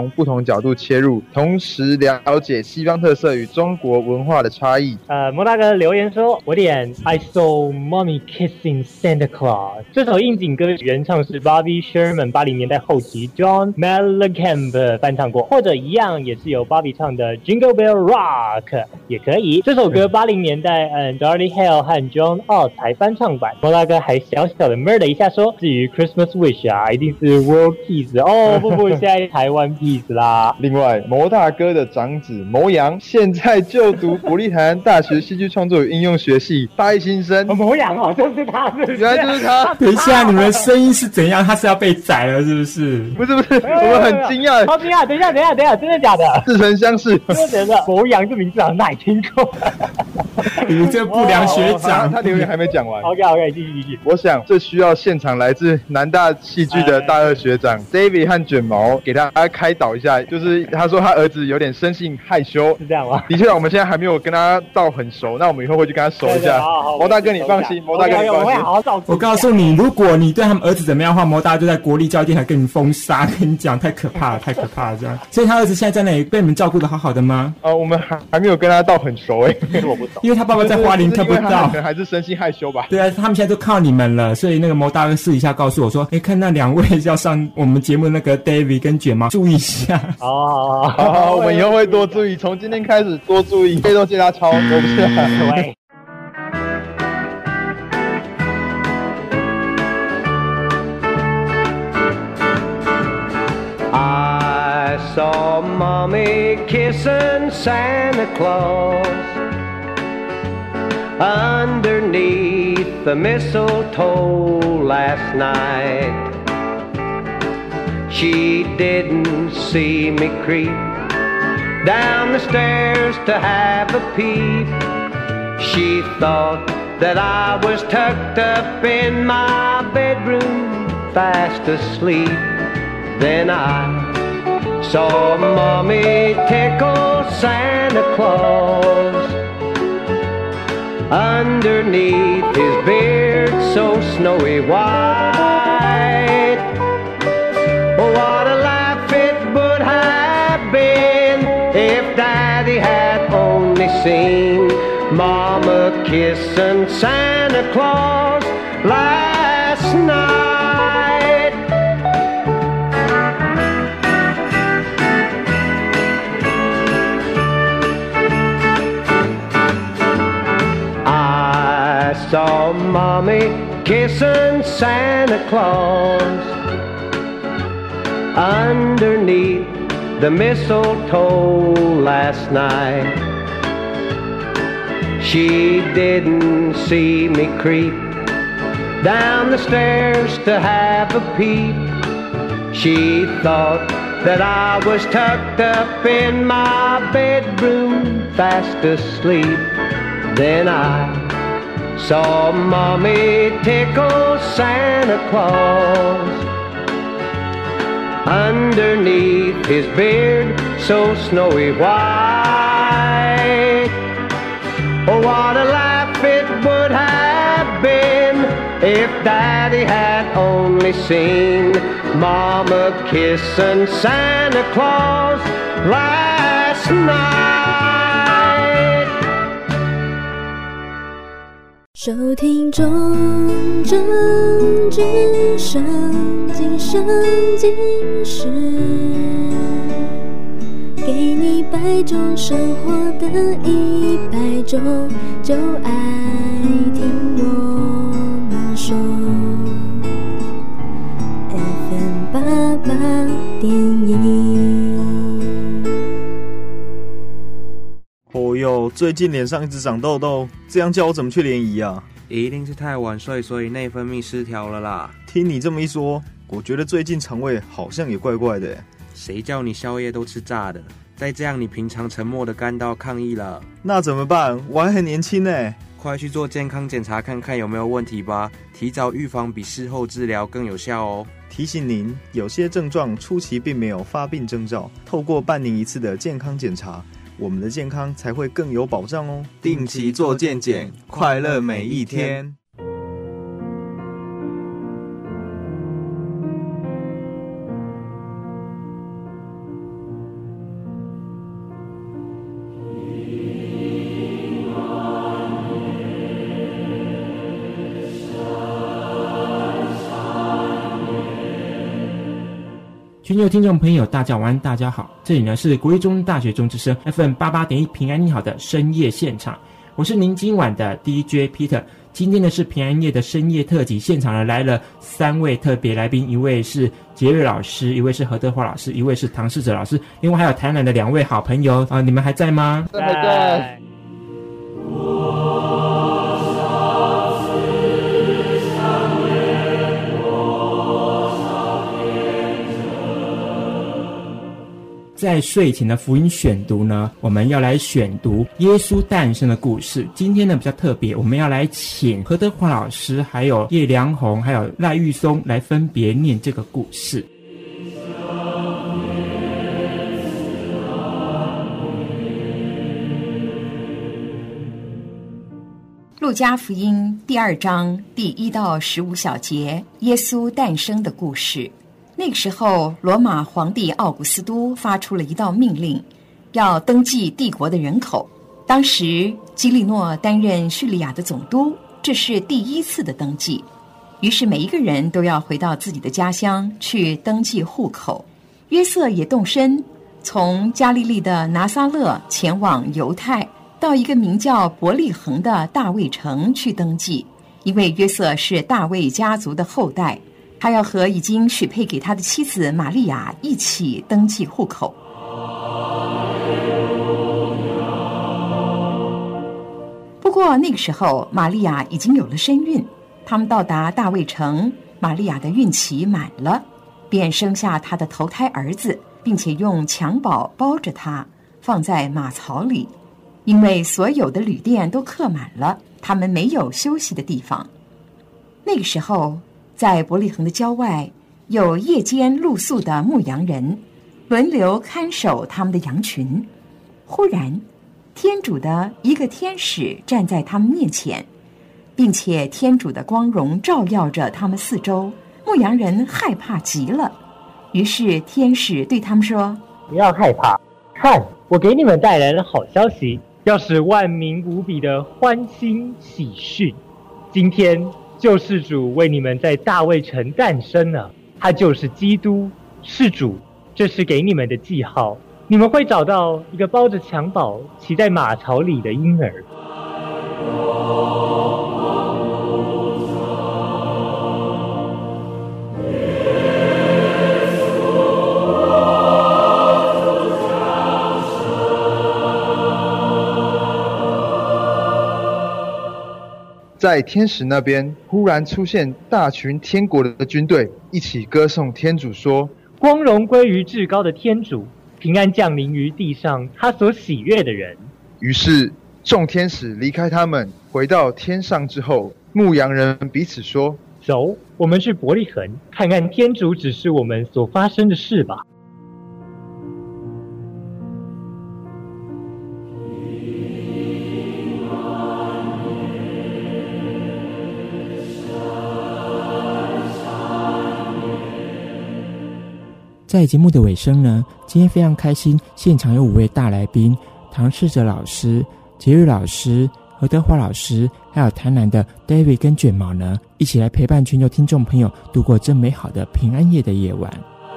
Speaker 4: 从不同角度切入，同时了解西方特色与中国文化的差异。
Speaker 5: 呃，摩大哥留言说，我点 I saw mommy kissing Santa Claus 这首应景歌原唱是 Bobby Sherman， 八零年代后期 John Mellencamp 翻唱过，或者一样也是由 Bobby 唱的 Jingle Bell Rock 也可以。这首歌八零年代嗯 Darlie Hale 和 John Oates 才翻唱版。摩大哥还小小的 murder 一下说，至于 Christmas Wish 啊，一定是 World Peace 哦，不不，现在台湾 Peace 啦。
Speaker 4: 另外，摩大哥的长子摩阳现在就读国立台湾大学戏剧创作与应用学系大一新生。
Speaker 5: 哦，摩阳哦，就是他，是不是？
Speaker 4: 原来就是他。
Speaker 3: 等一下，你们的声音是怎样？他是要被宰了是不是？
Speaker 4: 不是不是，我们很惊讶，
Speaker 5: 超惊讶！等一下，等一下，等一下，真的假的？
Speaker 4: 似曾相识。
Speaker 5: 真的假的？摩阳这名字好像哪里听过？
Speaker 3: 你们这不良学长，
Speaker 4: 哦、他, 他留言还没讲完。
Speaker 5: OK OK， 继续继续。
Speaker 4: 我想这需要现场来自南大戏剧的大二学长 David 和卷毛给他开导一下，就是他说他儿子有点生性害羞，
Speaker 5: 是这样吗？
Speaker 4: 的确，我们现在还没有跟他到很熟，那我们以后会去跟他熟一下。摩大哥你放心，摩大哥你放心，
Speaker 5: okay, okay, 我会好好照顾。
Speaker 3: 我告诉你，如果你对他们儿子怎么样的话，摩大就在国立教育电台跟你封杀，跟你讲太可怕了，太可怕了这样。所以他儿子现在在那里被你们照顾的好好的吗？
Speaker 4: 呃，我们还还没有跟他到很熟哎、欸，
Speaker 5: 我不懂，
Speaker 3: 因为他爸爸在花莲看不到，
Speaker 4: 可能还是生性害羞吧。
Speaker 3: 对啊，他们现在都靠你们了，所以那个摩大哥私底下告诉我说，哎，看那两位要上我们节目的那个 David 跟卷毛，注意一下。
Speaker 5: 哦，好，
Speaker 4: 好，好，我们以后会多注意，从今天开始多注意，背都借他抄，我不是啊。
Speaker 5: 喂。
Speaker 10: I saw Mommy kissing Santa Claus underneath the mistletoe last night. She didn't see me creep down the stairs to have a peep. She thought that I was tucked up in my bedroom fast asleep. Then I saw Mommy tickle Santa Claus underneath his beard so snowy white. Oh, what a laugh it would have been if Daddy had only seen Mama kissing Santa Claus last night. I saw Mommy kissing Santa Claus underneath the mistletoe last night. She didn't see me creep down the stairs to have a peep. She thought that I was tucked up in my bedroom fast asleep. Then I saw Mommy tickle Santa Claus underneath his beard so snowy white. Oh, what a laugh it would have been if Daddy had only seen Mama kissing Santa Claus last night.
Speaker 11: 收听中正之声，今生今世，给你百种生活的一百种，就爱听我们说 F M 八八点一。
Speaker 20: 哦哟，最近脸上一直长痘痘，这样叫我怎么去联谊啊？
Speaker 21: 一定是太晚睡，所以内分泌失调了啦。
Speaker 20: 听你这么一说，我觉得最近肠胃好像也怪怪的。
Speaker 21: 谁叫你宵夜都吃炸的？再这样，你平常沉默的肝都要抗议了。
Speaker 20: 那怎么办？我还很年轻呢，
Speaker 21: 快去做健康检查看看有没有问题吧。提早预防比事后治疗更有效哦。
Speaker 20: 提醒您，有些症状初期并没有发病征兆，透过半年一次的健康检查，我们的健康才会更有保障哦。 定期做健检，快乐每一天。
Speaker 3: 全球听众朋友大家晚安，大家好，这里呢是国立中正大学中之声 F M 八八点一平安你好的深夜现场，我是您今晚的 D J Peter。今天呢是平安夜的深夜特辑，现场呢来了三位特别来宾，一位是杰瑞老师，一位是何德华老师，一位是唐世哲老师，另外还有台南的两位好朋友啊、呃，你们还在吗？
Speaker 4: 还在。
Speaker 3: 在睡前的福音选读呢，我们要来选读耶稣诞生的故事。今天呢比较特别，我们要来请何德华老师还有叶良宏还有赖玉松来分别念这个故事。
Speaker 7: 路加福音第二章第一到十五小节，耶稣诞生的故事。那个时候，罗马皇帝奥古斯都发出了一道命令，要登记帝国的人口。当时基利诺担任叙利亚的总督，这是第一次的登记。于是每一个人都要回到自己的家乡去登记户口。约瑟也动身，从加利利的拿撒勒前往犹太，到一个名叫伯利恒的大卫城去登记，因为约瑟是大卫家族的后代。他要和已经许配给他的妻子玛利亚一起登记户口。不过那个时候，玛利亚已经有了身孕。他们到达大卫城，玛利亚的孕期满了，便生下他的头胎儿子，并且用襁褓包着他，放在马槽里。因为所有的旅店都客满了，他们没有休息的地方。那个时候，在伯利恒的郊外，有夜间露宿的牧羊人，轮流看守他们的羊群。忽然，天主的一个天使站在他们面前，并且天主的光荣照耀着他们四周，牧羊人害怕极了。于是天使对他们说：
Speaker 5: 不要害怕，看，我给你们带来了好消息，要使万民无比的欢欣喜讯。今天救世主为你们在大卫城诞生了，他就是基督，是主。这是给你们的记号，你们会找到一个包着襁褓骑在马槽里的婴儿。
Speaker 4: 在天使那边忽然出现大群天国的军队，一起歌颂天主说：
Speaker 5: 光荣归于至高的天主，平安降临于地上他所喜悦的人。
Speaker 4: 于是众天使离开他们，回到天上之后，牧羊人彼此说：
Speaker 5: 走，我们去伯利恒，看看天主指示我们所发生的事吧。
Speaker 3: 在节目的尾声呢，今天非常开心，现场有五位大来宾，唐世哲老师、杰瑞老师、何德华老师，还有台南的 David 跟卷毛呢，一起来陪伴全球听众朋友度过这美好的平安夜的夜晚。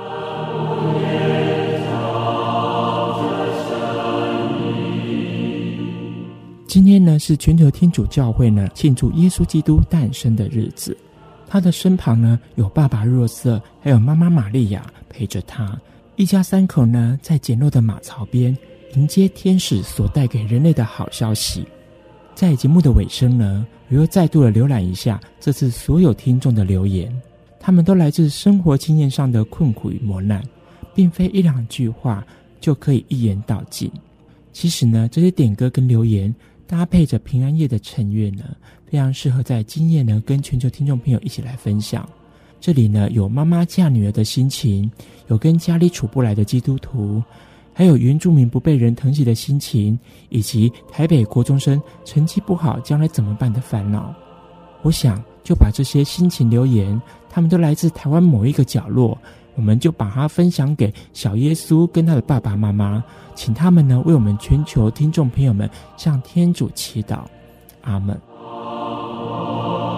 Speaker 3: 今天呢是全球天主教会呢庆祝耶稣基督诞生的日子，他的身旁呢有爸爸若瑟，还有妈妈玛利亚陪着他，一家三口呢在简陋的马槽边迎接天使所带给人类的好消息。在节目的尾声呢，我又再度的浏览一下这次所有听众的留言，他们都来自生活经验上的困苦与磨难，并非一两句话就可以一言道尽。其实呢，这些点歌跟留言搭配着平安夜的晨乐呢，非常适合在今夜呢跟全球听众朋友一起来分享。这里呢有妈妈嫁女儿的心情，有跟家里处不来的基督徒，还有原住民不被人疼惜的心情，以及台北国中生成绩不好将来怎么办的烦恼。我想就把这些心情留言，他们都来自台湾某一个角落，我们就把它分享给小耶稣跟他的爸爸妈妈，请他们呢为我们全球听众朋友们向天主祈祷。阿们。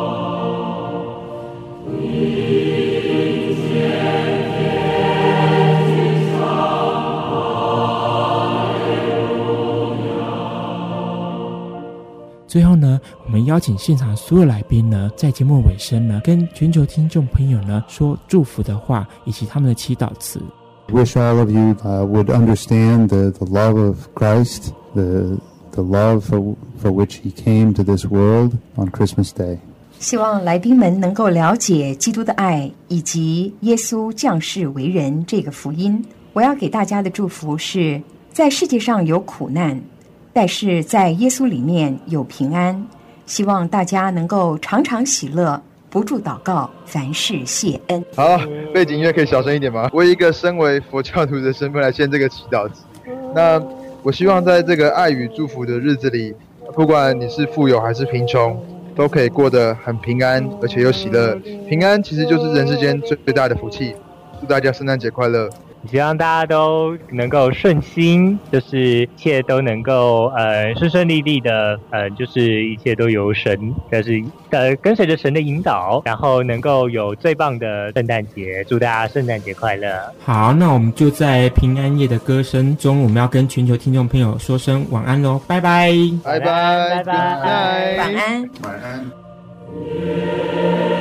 Speaker 11: 明天
Speaker 3: 最后呢，我们邀请现场所有来宾呢，在节目尾声呢，跟全球听众朋友呢说祝福的话，以及他们的祈祷词。
Speaker 9: Wish all of you uh, would understand the, the love of Christ, the, the love for, for which he came to this world on Christmas Day.
Speaker 7: 希望来宾们能够了解基督的爱，以及耶稣降世为人这个福音。我要给大家的祝福是，在世界上有苦难，但是在耶稣里面有平安。希望大家能够常常喜乐，不住祷告，凡事谢恩。
Speaker 4: 好，背景音乐可以小声一点吗？我以一个身为佛教徒的身份来献这个祈祷词。那我希望在这个爱与祝福的日子里，不管你是富有还是贫穷，都可以过得很平安，而且又喜乐。平安其实就是人世间最大的福气。祝大家圣诞节快乐！
Speaker 5: 希望大家都能够顺心，就是一切都能够呃顺顺利利的，呃就是一切都由神，就是呃跟随着神的引导，然后能够有最棒的圣诞节。祝大家圣诞节快乐！
Speaker 3: 好，那我们就在平安夜的歌声中，我们要跟全球听众朋友说声晚安喽，拜拜，
Speaker 4: 拜拜，
Speaker 5: 拜拜，
Speaker 7: 晚安，
Speaker 4: 晚安。